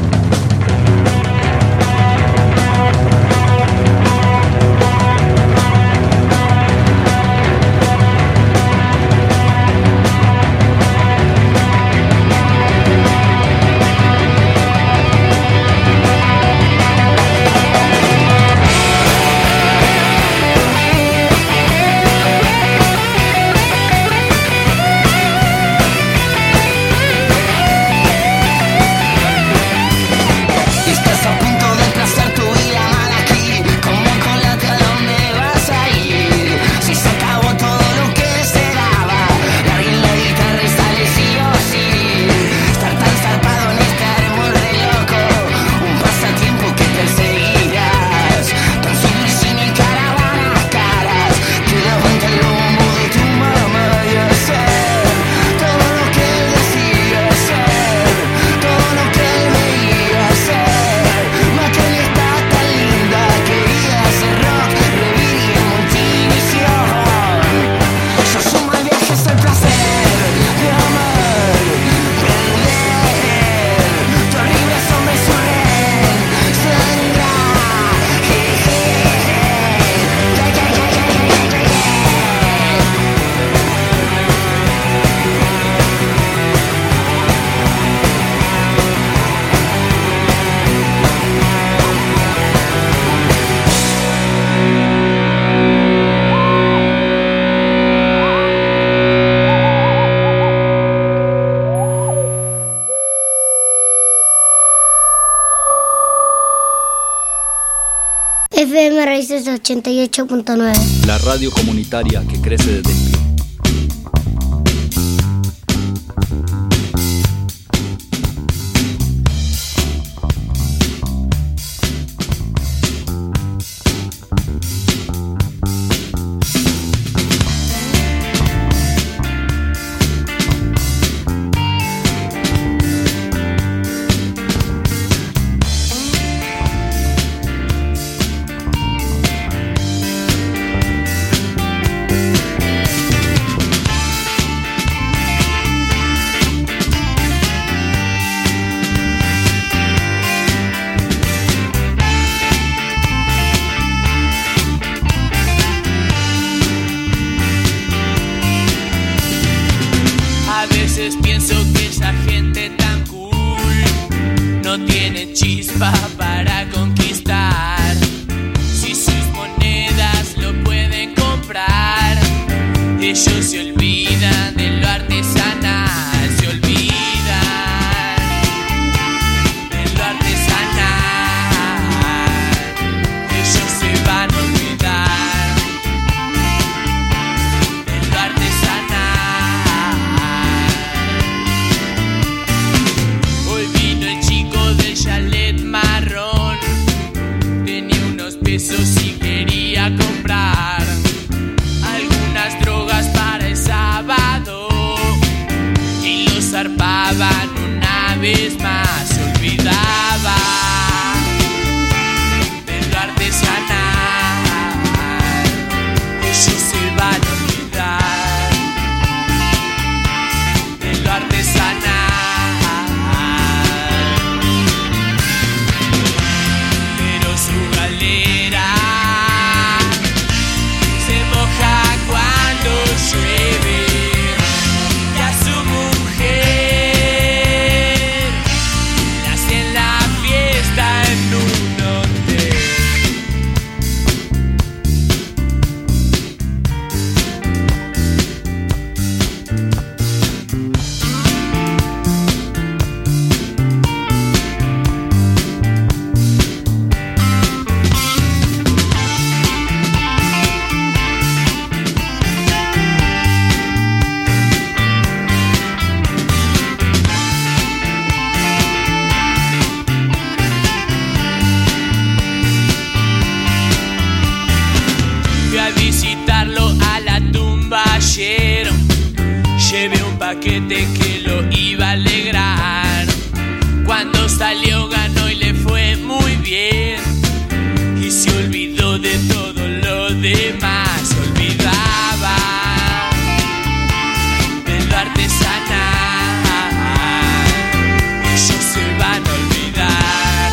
FM Raíces 88.9. La radio comunitaria que crece desde el pie. paquete que lo iba a alegrar. Cuando salió ganó y le fue muy bien, y se olvidó de todo lo demás. Se olvidaba de lo artesanal, ellos se van a olvidar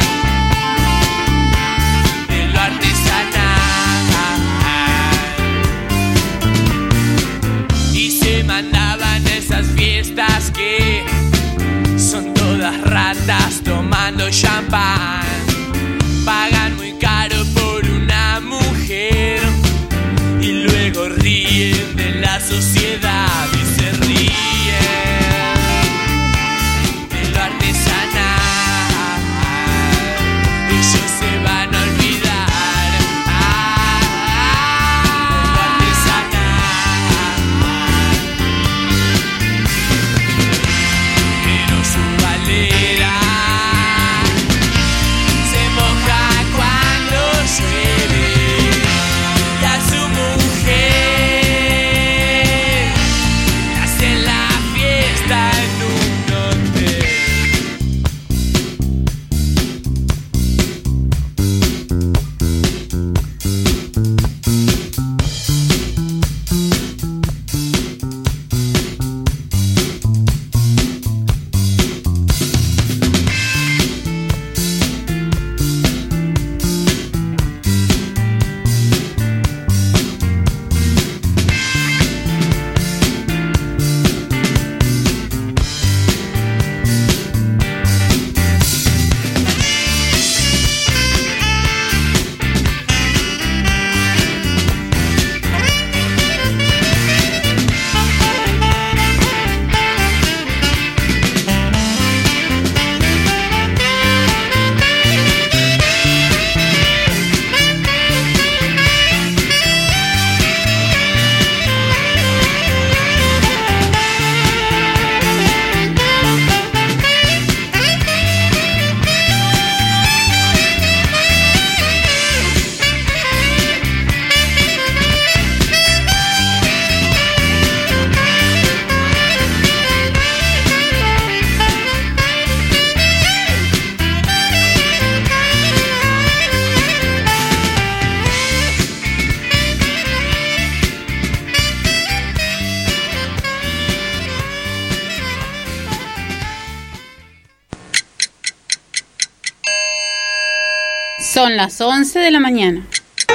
de lo artesanal. Y se mandaban esas fiestas que son todas ratas tomando champán. Pagan muy caro por una mujer y luego ríen de la sociedad y se ríen de lo artesanal. Ellos se van a olvidar de lo artesanal. Pero su valera se moja cuando llueve, y a su mujer hace la fiesta en un hotel. Son las 11 de la mañana.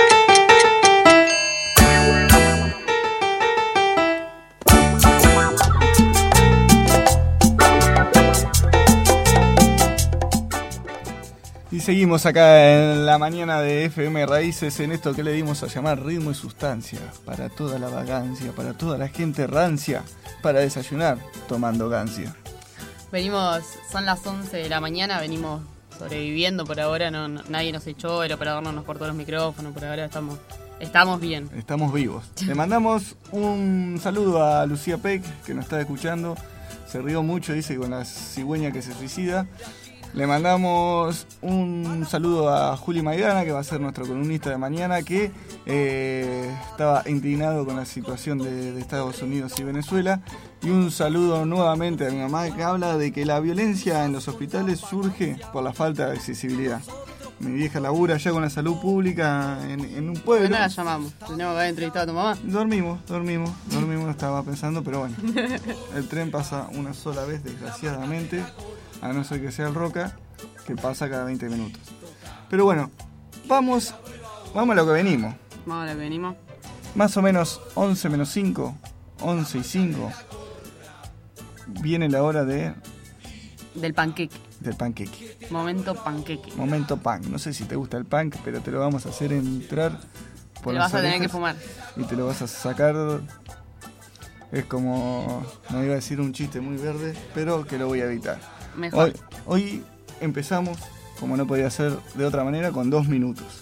Y seguimos acá en la mañana de FM Raíces, en esto que le dimos a llamar ritmo y sustancia, para toda la vagancia, para toda la gente rancia, para desayunar tomando gancia. Venimos, son las 11 de la mañana, venimos sobreviviendo por ahora, nadie nos echó, el operador no nos cortó los micrófonos, por ahora estamos bien. Estamos vivos. Le mandamos un saludo a Lucía Peck, que nos está escuchando, se rió mucho, dice, con la cigüeña que se suicida. Le mandamos un saludo a Juli Maidana, que va a ser nuestro columnista de mañana, que estaba indignado con la situación de Estados Unidos y Venezuela. Y un saludo nuevamente a mi mamá, que habla de que la violencia en los hospitales surge por la falta de accesibilidad. Mi vieja labura ya con la salud pública en un pueblo. No la llamamos, tenemos que haber entrevistado a tu mamá. Dormimos, estaba pensando, pero bueno. El tren pasa una sola vez, desgraciadamente, a no ser que sea el Roca, que pasa cada 20 minutos. Pero bueno, vamos a lo que venimos. Vamos a lo que venimos. Más o menos 11 menos 5, 11 y 5, viene la hora del panqueque. Del panqueque. Momento panqueque. Momento punk. No sé si te gusta el punk, pero te lo vamos a hacer entrar por te las vas a tener orejas que fumar. Y te lo vas a sacar. Es como, no iba a decir un chiste muy verde, pero que lo voy a evitar. Mejor. Hoy empezamos, como no podía ser de otra manera, con 2 minutos.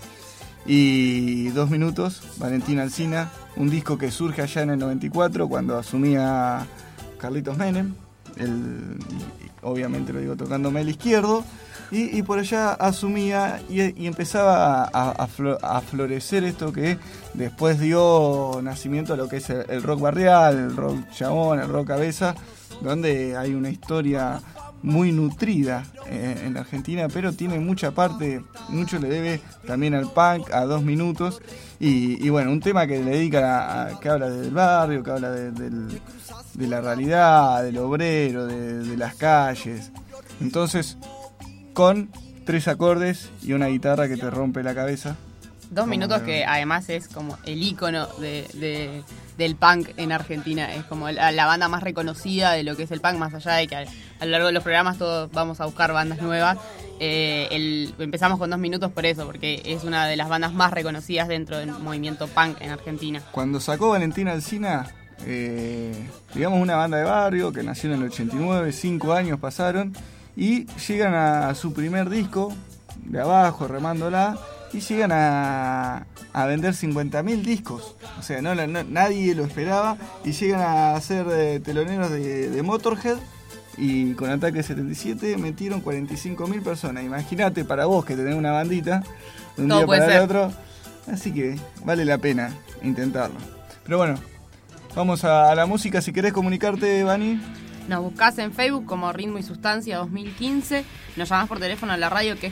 Y 2 minutos, Valentín Alsina, un disco que surge allá en el 94, cuando asumía Carlitos Menem, obviamente lo digo tocándome el izquierdo, y por allá asumía y empezaba a florecer esto que después dio nacimiento a lo que es el rock barrial, el rock chabón, el rock cabeza, donde hay una historia muy nutrida en la Argentina, pero tiene mucha parte, mucho le debe también al punk, a 2 minutos, y bueno, un tema que le dedica que habla del barrio, que habla de la realidad, del obrero, de las calles. Entonces, con 3 acordes y una guitarra que te rompe la cabeza. 2 minutos que además es como el ícono del punk en Argentina. Es como la banda más reconocida de lo que es el punk, más allá de que a lo largo de los programas todos vamos a buscar bandas nuevas. Empezamos con 2 minutos por eso, porque es una de las bandas más reconocidas dentro del movimiento punk en Argentina. Cuando sacó Valentina Alsina, digamos una banda de barrio que nació en el 89, 5 años pasaron, y llegan a su primer disco, de abajo, remándola, y llegan a vender 50.000 discos. O sea, nadie lo esperaba, y llegan a ser teloneros de Motorhead, y con Ataque 77 metieron 45.000 personas. Imagínate para vos que tenés una bandita de un día para el otro. Así que vale la pena intentarlo. Pero bueno, vamos a la música. Si querés comunicarte, Vani, nos buscás en Facebook como Ritmo y Sustancia 2015, nos llamás por teléfono a la radio que es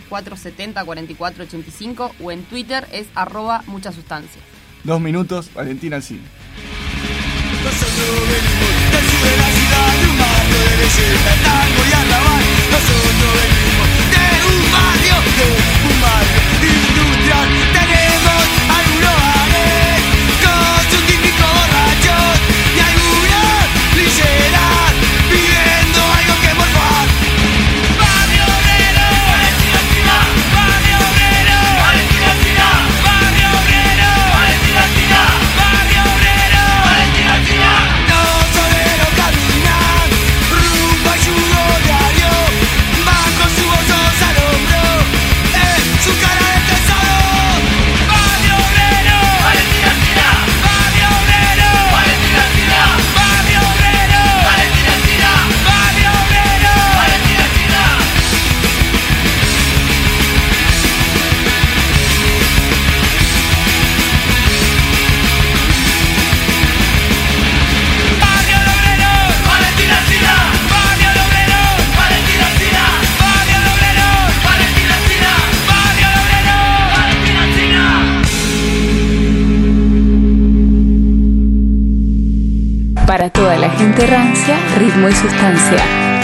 470-4485 o en Twitter es @muchasustancia. 2 minutos, Valentina Alsina. Nosotros venimos del sur de la ciudad, de un barrio de belleza, tango y arrabal. Nosotros venimos de un barrio industrial. Tenemos algunos bares con sus típicos borrachos y algunas lilleras pidiendo algo que morfar. Barrio obrero, Valentina Alsina. Barrio obrero, Valentina Alsina. Barrio obrero, Valentina Alsina. Barrio obrero, Valentina Alsina. Los obreros caminan rumbo al yugo diario, van con sus bolsos al hombro, en su cara de pesado. Barrio obrero, Valentina Alsina. Barrio obrero, Valentina Alsina. Barrio obrero, Valentina Alsina. Barrio obrero, Valentina Alsina. Barrio obrero, Valentina Alsina. Barrio obrero, Valentina Alsina. Barrio obrero, Valentina Alsina. Barrio obrero, Valentina Alsina. Para toda la gente rancia, Ritmo y Sustancia.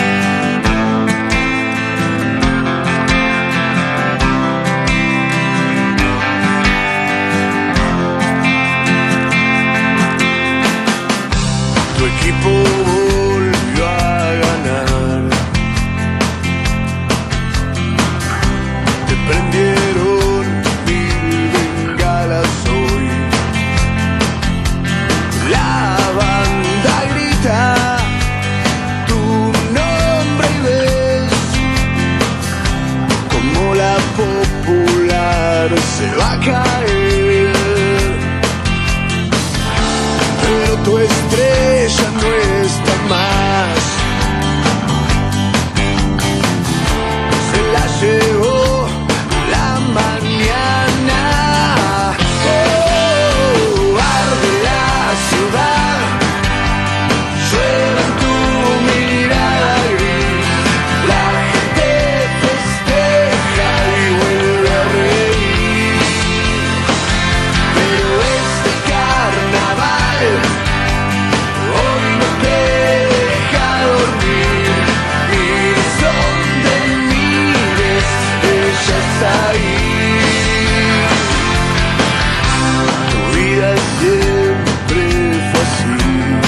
Tu equipo volvió a ganar. Te prendieron 1000 bengalas hoy. La banda grita tu nombre y ves como la popular se va a caer. Pero tu estrella no está más. Se la llevó la mañana. Oh, arde la ciudad, llueve en tu mirada gris. La gente festeja y vuelve a reír. Pero este carnaval hoy no te deja dormir. Mires donde mires, ella está ahí. Tu vida siempre fue así.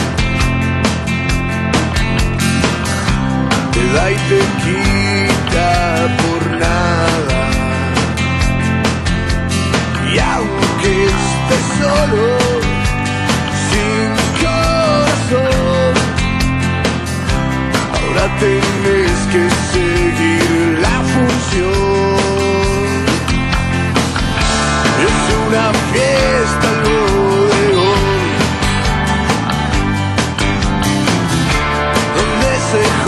Te da y te quita por nada. Y aunque estés solo, sin corazón, ahora tenés que seguir la función. Es una fiesta el bodegón, donde se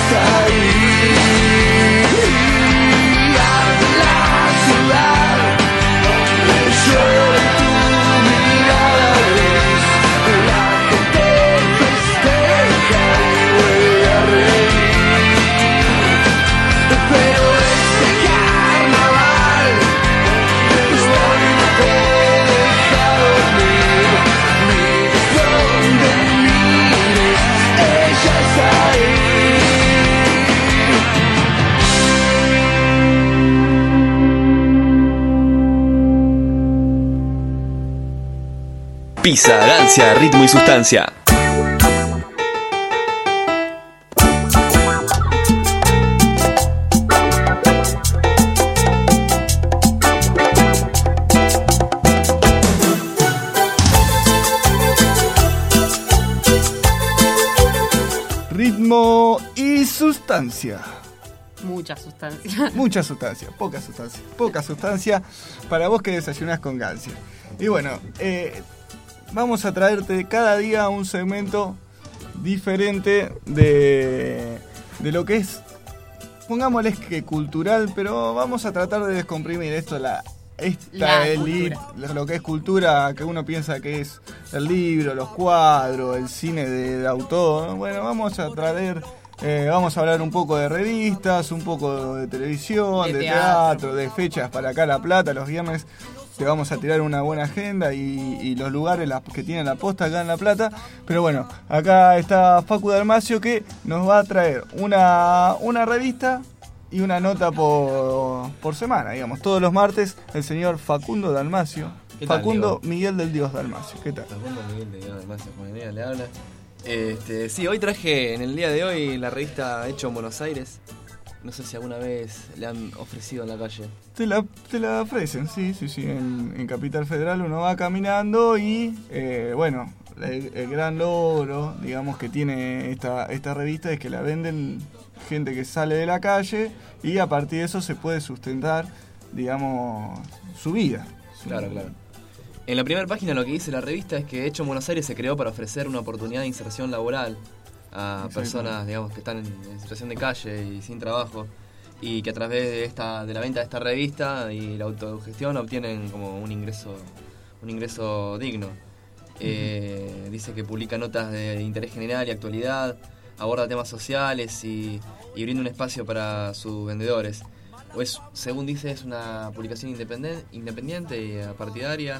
Pizza, Gancia, ritmo y sustancia. Ritmo y sustancia. Mucha sustancia. Mucha sustancia, poca sustancia. Poca sustancia para vos que desayunás con Gancia. Y bueno, vamos a traerte cada día un segmento diferente de lo que es, pongámosles que cultural, pero vamos a tratar de descomprimir esto, esta elite, lo que es cultura, que uno piensa que es el libro, los cuadros, el cine de autor, ¿no? Bueno, vamos a traer, vamos a hablar un poco de revistas, un poco de televisión, de teatro, de fechas para acá La Plata, los viernes te vamos a tirar una buena agenda y los lugares que tienen la posta acá en La Plata. Pero bueno, acá está Facu Dalmacio que nos va a traer una revista y una nota por semana, digamos. Todos los martes el señor Facundo Dalmacio. Facundo Miguel del Dios Dalmacio. ¿Qué tal? Facundo Miguel del Dios Dalmacio, Juan le habla. Sí, hoy traje en el día de hoy la revista Hecho en Buenos Aires. No sé si alguna vez le han ofrecido en la calle. Te la ofrecen, sí. En Capital Federal uno va caminando y, bueno, el gran logro, digamos, que tiene esta revista es que la venden gente que sale de la calle y a partir de eso se puede sustentar, digamos, su vida. Claro. En la primera página lo que dice la revista es que Hecho en Buenos Aires se creó para ofrecer una oportunidad de inserción laboral a personas, digamos, que están en situación de calle y sin trabajo, y que a través de la venta de esta revista y la autogestión obtienen como un ingreso digno. Dice que publica notas de interés general y actualidad, aborda temas sociales y brinda un espacio para sus vendedores. Según dice, es una publicación independiente y partidaria.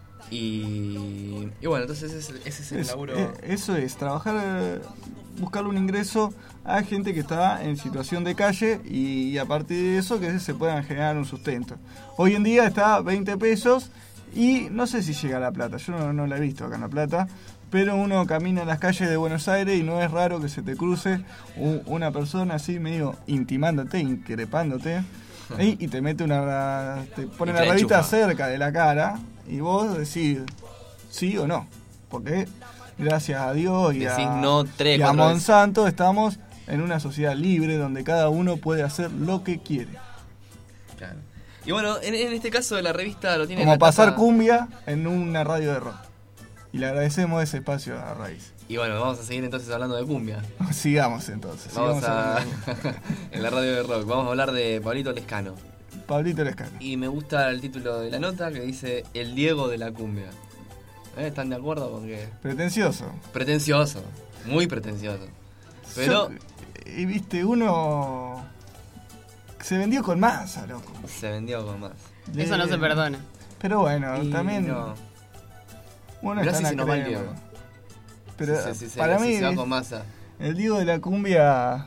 Y bueno, entonces ese es el laburo. Eso es, trabajar, buscarle un ingreso a gente que está en situación de calle y a partir de eso que se puedan generar un sustento. Hoy en día está a 20 pesos y no sé si llega a La Plata, yo no la he visto acá en La Plata, pero uno camina en las calles de Buenos Aires y no es raro que se te cruce una persona así medio intimándote, increpándote y te mete te pone la revista cerca de la cara. Y vos decís sí o no, porque gracias a Dios y a Monsanto estamos en una sociedad libre donde cada uno puede hacer lo que quiere. Claro. Y bueno, en este caso la revista lo tiene como pasar cumbia en una radio de rock. Y le agradecemos ese espacio a Raíz. Y bueno, vamos a seguir entonces hablando de cumbia. Sigamos entonces. En la radio de rock. Vamos a hablar de Pablito Lescano. Y me gusta el título de la nota que dice El Diego de la cumbia. ¿Están de acuerdo con que? Pretencioso, muy pretencioso. Pero y viste, uno se vendió con masa, loco. Eso no se perdona. Pero bueno, también no. Bueno, mirá si se nos va el Diego. Pero para mí se va con masa. El Diego de la cumbia,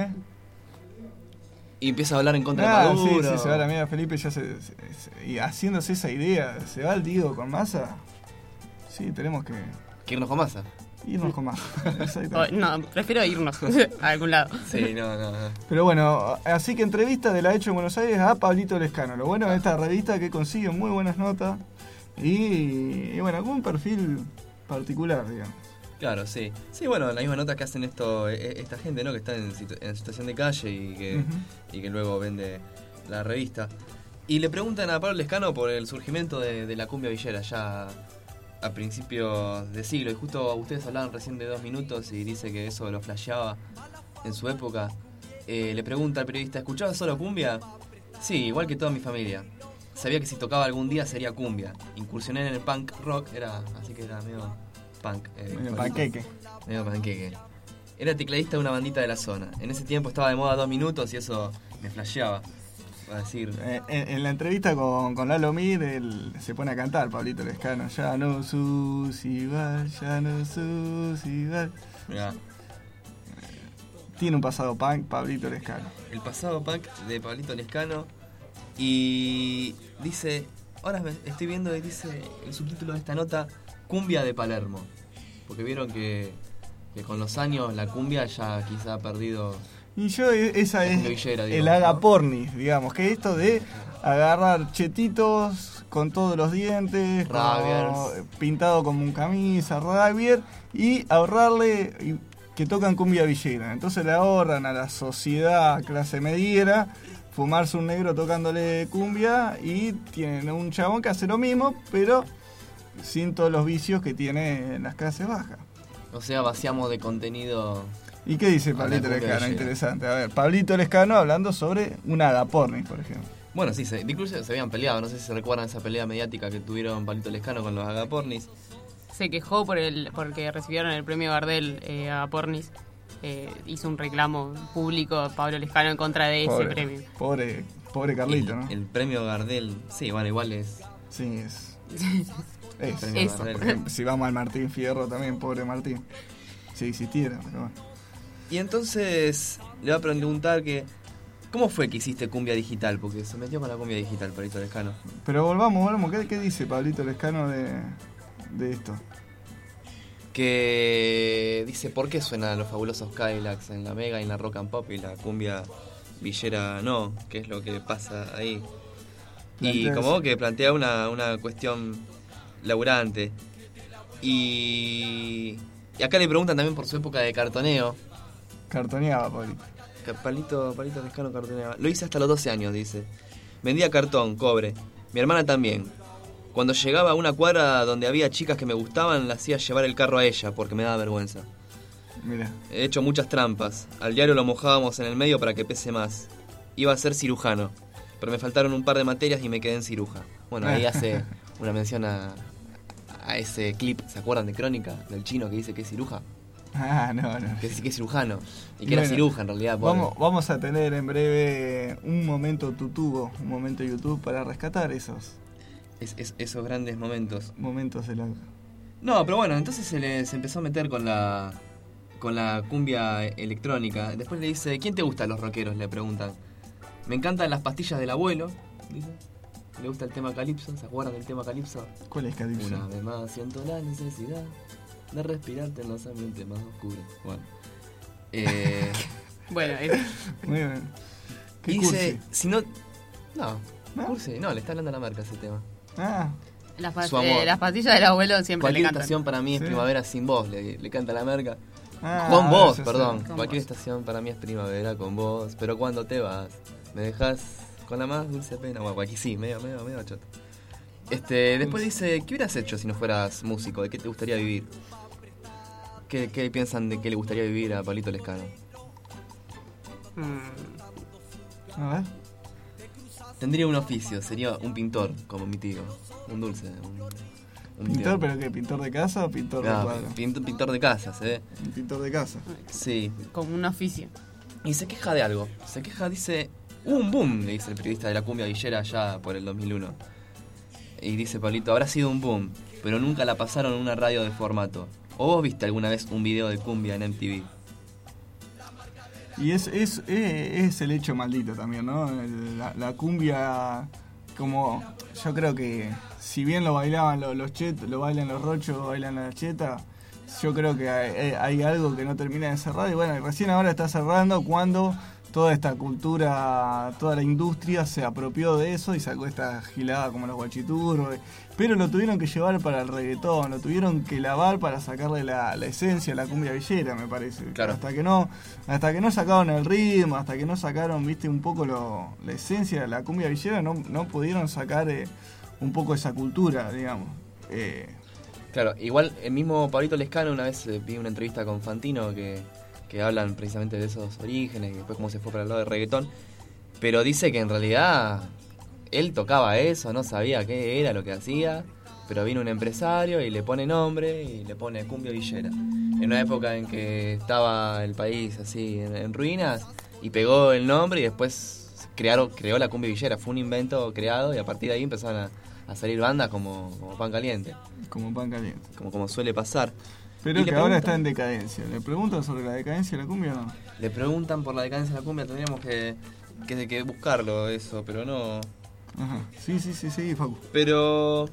Y empieza a hablar en contra de Maduro. Sí, se va la mierda Felipe ya y haciéndose esa idea, ¿se va el Diego con masa? Sí, tenemos que irnos con masa. Irnos con masa. No, prefiero irnos a algún lado. Sí, no. Pero bueno, así que entrevista de la Hecho en Buenos Aires a Pablito Lescano. Lo bueno de esta revista que consigue muy buenas notas y bueno, con un perfil particular, digamos. Claro, sí. Sí, bueno, la misma nota que hacen esta gente, ¿no? Que está en situación de calle y que luego vende la revista. Y le preguntan a Pablo Lescano por el surgimiento de la cumbia villera ya a principios de siglo. Y justo ustedes hablaban recién de 2 minutos y dice que eso lo flasheaba en su época. le pregunta al periodista, ¿escuchabas solo cumbia? Sí, igual que toda mi familia. Sabía que si tocaba algún día sería cumbia. Incursioné en el punk rock, así que era medio punk. Medio panqueque. Medio panqueque. Era tecladista de una bandita de la zona. En ese tiempo estaba de moda 2 minutos y eso me flasheaba. A decir. En la entrevista con Lalo Mir, él se pone a cantar, Pablito Lescano. Ya no sus igual, ya no sus igual. Mirá. Tiene un pasado punk, Pablito Lescano. El pasado punk de Pablito Lescano. Y dice, ahora estoy viendo y dice el subtítulo de esta nota, Cumbia de Palermo. Porque vieron que con los años la cumbia ya quizá ha perdido... Y esa es villera, el agapornis, digamos, que esto de agarrar chetitos con todos los dientes, pintado como un camisa, rabier, y ahorrarle... que tocan cumbia villera. Entonces le ahorran a la sociedad clase mediera fumarse un negro tocándole cumbia y tienen un chabón que hace lo mismo, pero sin todos los vicios que tiene en las clases bajas. O sea, vaciamos de contenido... ¿Y qué dice Pablito Lescano? Interesante. A ver, Pablito Lescano hablando sobre un agapornis, por ejemplo. Bueno, sí, incluso se habían peleado. No sé si se recuerdan esa pelea mediática que tuvieron Pablito Lescano con los agapornis. Se quejó porque recibieron el premio Gardel a Pornis. Hizo un reclamo público a Pablo Lescano en contra de ese premio. Pobre Carlito, ¿no? El premio Gardel, sí, bueno, igual es... Sí, si vamos al Martín Fierro también, pobre Martín. Si existiera, pero bueno. Y entonces le va a preguntar que... ¿Cómo fue que hiciste cumbia digital? Porque se metió con la cumbia digital, Pablito Lescano. Pero volvamos. ¿Qué dice Pablito Lescano de esto? Que dice, ¿por qué suenan los fabulosos Cadillacs en la Mega y en la Rock and Pop y la cumbia villera no? ¿Qué es lo que pasa ahí? Y como que plantea una cuestión laburante. Y acá le preguntan también por su época de cartoneo. Cartoneaba, Pablito. Pablito Lescano cartoneaba. Lo hice hasta los 12 años, dice. Vendía cartón, cobre. Mi hermana también. Cuando llegaba a una cuadra donde había chicas que me gustaban, la hacía llevar el carro a ella porque me daba vergüenza. Mira. He hecho muchas trampas. Al diario lo mojábamos en el medio para que pese más. Iba a ser cirujano, pero me faltaron un par de materias y me quedé en ciruja. Bueno, ahí hace una mención a ese clip, ¿se acuerdan de Crónica? Del chino que dice que es ciruja. No. Que dice que es cirujano. Y que era ciruja en realidad. Vamos a tener en breve un momento tutubo, un momento YouTube para rescatar esos grandes momentos. Momentos de la... No, pero bueno, entonces se empezó a meter con la cumbia electrónica. Después le dice, ¿quién te gusta los rockeros? Le preguntan. Me encantan las pastillas del abuelo, dice. Le gusta el tema Calipso, ¿se acuerdan del tema Calipso? ¿Cuál es Calipso? Una vez más siento la necesidad de respirarte en los ambientes más oscuros. Bueno. Muy bien. ¿Qué dice, cursi? si no... No, cursi, no, le está hablando a la marca ese tema. Las pastillas del abuelo siempre cualquier le cantan. Estación para mí es primavera sin vos, le canta la merca. Con vos, perdón. Cualquier estación para mí es primavera con vos, pero cuando te vas, me dejas con la más dulce pena. Bueno, aquí sí, medio choto. Después dice, ¿qué hubieras hecho si no fueras músico? ¿De qué te gustaría vivir? ¿Qué piensan de qué le gustaría vivir a Pablito Lescano? A ver. Tendría un oficio, sería un pintor, como mi tío. Un dulce. Un ¿Pintor, pero qué? ¿Pintor de casa o pintor de cuadro? Pintor de casas, Un pintor de casa. Sí. Como un oficio. Y se queja de algo. Dice, hubo un boom, le dice el periodista de la cumbia villera allá por el 2001. Y dice Pablito, habrá sido un boom, pero nunca la pasaron en una radio de formato. ¿O vos viste alguna vez un video de cumbia en MTV? Y es el hecho maldito también, ¿no? La cumbia, como yo creo que si bien lo bailaban los chetos, lo bailan los rochos, lo bailan las chetas, yo creo que hay algo que no termina de cerrar. Y bueno, recién ahora está cerrando cuando toda esta cultura, toda la industria se apropió de eso y sacó esta gilada como los guachiturros. Pero lo tuvieron que llevar para el reggaetón, lo tuvieron que lavar para sacarle la esencia a la cumbia villera, me parece. Claro. Hasta que no sacaron el ritmo, hasta que no sacaron, viste, un poco la esencia de la cumbia villera, no pudieron sacar un poco esa cultura, digamos. Claro, igual el mismo Pablito Lescano una vez vi una entrevista con Fantino que que hablan precisamente de esos orígenes y después cómo se fue para el lado del reggaetón. Pero dice que en realidad él tocaba eso, no sabía qué era lo que hacía, pero vino un empresario y le pone nombre y le pone cumbia villera. En una época en que estaba el país así en ruinas, y pegó el nombre y después creó la cumbia villera. Fue un invento creado y a partir de ahí empezaron a salir bandas como Pan Caliente. Como Pan Caliente. Como suele pasar. Pero que ahora está en decadencia. ¿Le preguntan sobre la decadencia de la cumbia o no? Le preguntan por la decadencia de la cumbia, tendríamos que buscarlo eso, pero no... Ajá. Sí, Facu. Pero...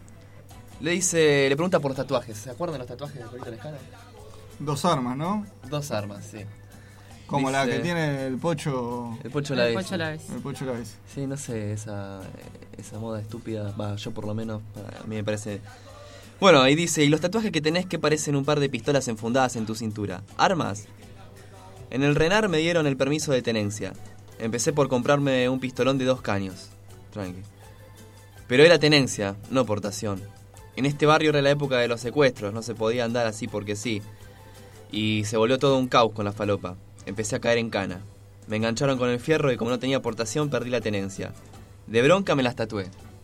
Le pregunta por los tatuajes. ¿Se acuerdan de los tatuajes de Pablito Lescano? 2 armas, ¿no? 2 armas, sí. Como la que tiene el Pocho... El Pocho Lavis. El Pocho Lavis. Sí, no sé, esa moda estúpida, yo por lo menos, a mí me parece... Bueno, ahí dice, ¿y los tatuajes que tenés que parecen un par de pistolas enfundadas en tu cintura? ¿Armas? En el RENAR me dieron el permiso de tenencia. Empecé por comprarme un pistolón de 2 caños. Tranqui. Pero era tenencia, no portación. En este barrio era la época de los secuestros, no se podía andar así porque sí. Y se volvió todo un caos con la falopa. Empecé a caer en cana. Me engancharon con el fierro y como no tenía portación perdí la tenencia. De bronca me las tatué.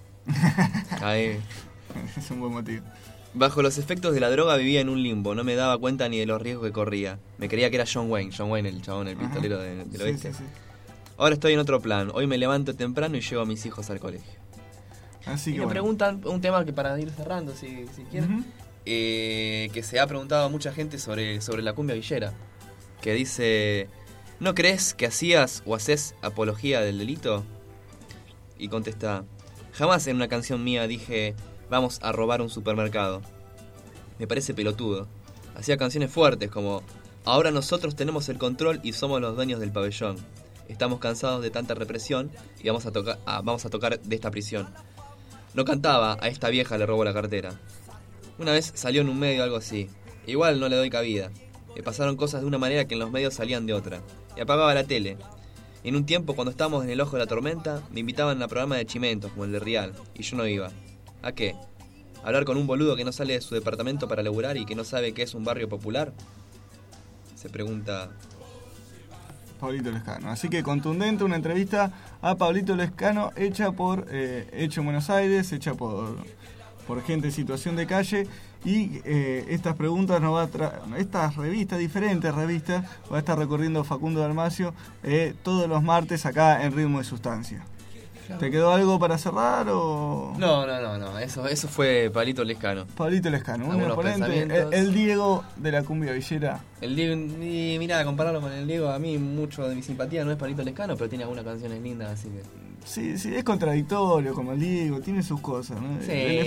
Ahí. Es un buen motivo. Bajo los efectos de la droga vivía en un limbo, no me daba cuenta ni de los riesgos que corría. Me creía que era John Wayne, el chabón, el pistolero del oeste. Sí. Ahora estoy en otro plan, hoy me levanto temprano y llevo a mis hijos al colegio. Así que me preguntan un tema que para ir cerrando, si quieren, que se ha preguntado a mucha gente sobre la cumbia villera, que dice, ¿no crees que hacías o haces apología del delito? Y contesta, jamás en una canción mía dije, vamos a robar un supermercado. Me parece pelotudo. Hacía canciones fuertes como, ahora nosotros tenemos el control y somos los dueños del pabellón. Estamos cansados de tanta represión y vamos a tocar de esta prisión. No cantaba, a esta vieja le robó la cartera. Una vez salió en un medio algo así. Igual no le doy cabida. Me pasaron cosas de una manera que en los medios salían de otra. Y apagaba la tele. En un tiempo, cuando estábamos en el ojo de la tormenta, me invitaban a programas de chimentos, como el de Rial, y yo no iba. ¿A qué? ¿Hablar con un boludo que no sale de su departamento para laburar y que no sabe qué es un barrio popular? Se pregunta... Pablito Lescano. Así que contundente una entrevista a Pablito Lescano hecha en Buenos Aires, hecha por gente en situación de calle, y estas preguntas estas diferentes revistas, va a estar recorriendo Facundo Dalmacio todos los martes acá en Ritmo de Sustancia. Claro. ¿Te quedó algo para cerrar o...? No. Eso fue Pablito Lescano. Pablito Lescano, un exponente, el Diego de la cumbia villera. El Diego, y mirá, compararlo con el Diego, a mí mucho de mi simpatía no es Pablito Lescano, pero tiene algunas canciones lindas, así que... Sí, es contradictorio como el Diego, tiene sus cosas, ¿no? Sí, le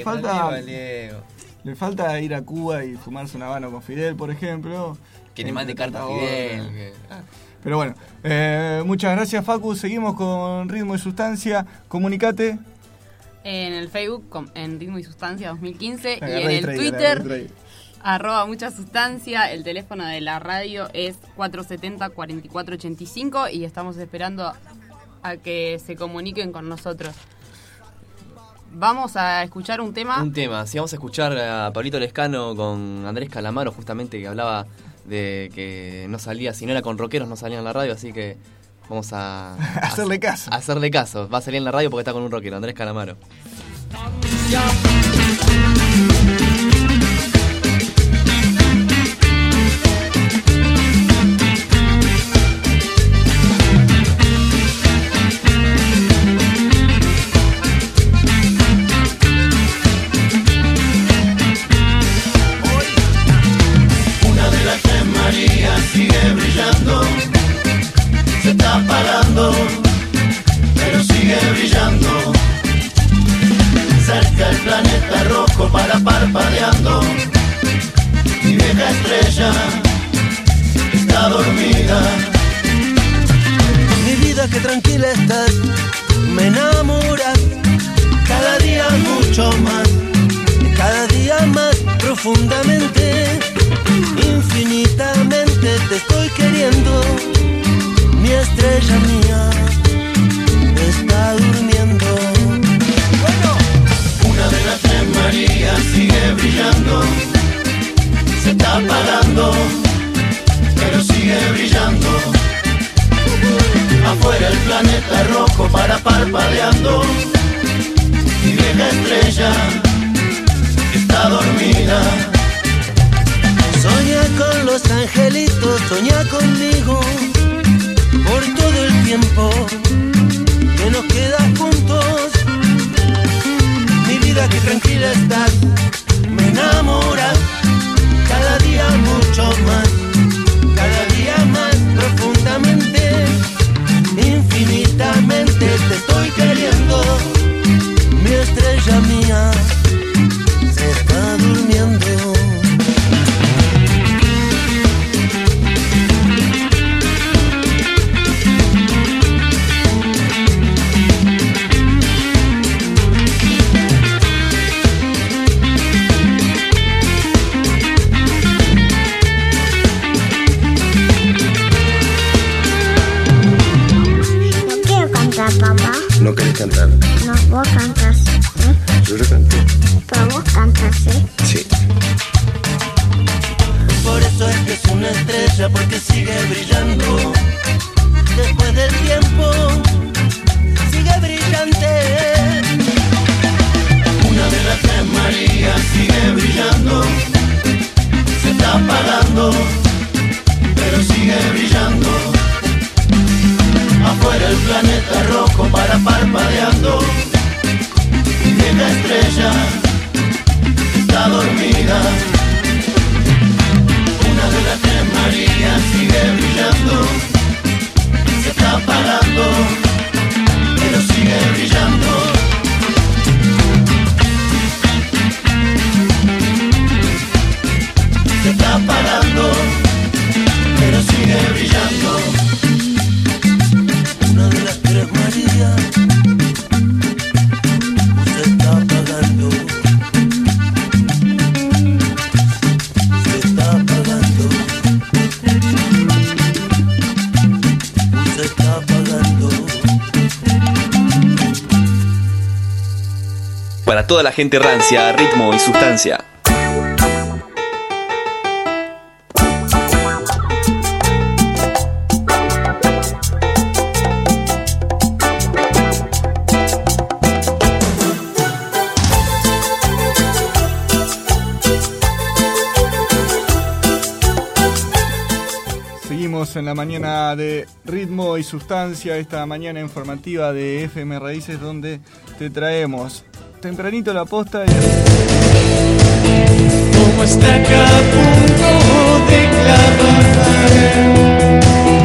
falta ir a Cuba y fumarse un habano con Fidel, por ejemplo. Que le mande carta a Fidel. Pero bueno, muchas gracias, Facu. Seguimos con Ritmo y Sustancia. Comunicate. En el Facebook, en Ritmo y Sustancia 2015. Y en el Twitter, @mucha sustancia. El teléfono de la radio es 470-4485. Y estamos esperando a que se comuniquen con nosotros. Vamos a escuchar un tema. Sí, vamos a escuchar a Pablito Lescano con Andrés Calamaro, justamente, que hablaba de que no salía, si no era con rockeros no salía en la radio, así que vamos a hacerle caso. Va a salir en la radio porque está con un rockero, Andrés Calamaro. Sigue brillando, se está apagando, pero sigue brillando. Cerca el planeta rojo para parpadeando. Mi vieja estrella está dormida. Mi vida que tranquila estás, me enamoras. Cada día mucho más, cada día más profundamente. Infinitamente te estoy queriendo, mi estrella mía está durmiendo. Bueno, una de las tres Marías sigue brillando, se está apagando, pero sigue planeta rojo para parpadeando. Mi vieja estrella está dormida. Soñá con los angelitos, soñá conmigo por todo el tiempo que nos queda juntos. Mi vida, que tranquila estás, me enamoras cada día mucho más, cada día más profundamente, infinitamente te estoy queriendo. Mi estrella mía se está durmiendo. Papá. ¿No querés cantar? No, vos cantas, ¿eh? Yo canto. Pero vos cantas, ¿eh? Sí. Por eso es que es una estrella, porque sigue brillando. Después del tiempo, sigue brillante. Una de las tres Marías sigue brillando. Se está apagando, pero sigue brillando. Afuera el planeta rojo para parpadeando. Mi vieja estrella está dormida. Una de las tres Marías sigue brillando. Se está apagando, pero sigue brillando. Se está apagando, pero sigue brillando. Una de las tres Marías se está apagando. Se está apagando. Se está apagando. Para toda la gente rancia, ritmo y sustancia. En la mañana de Ritmo y Sustancia, esta mañana informativa de FM Raíces, donde te traemos tempranito la posta y... Como está acá a punto de clavar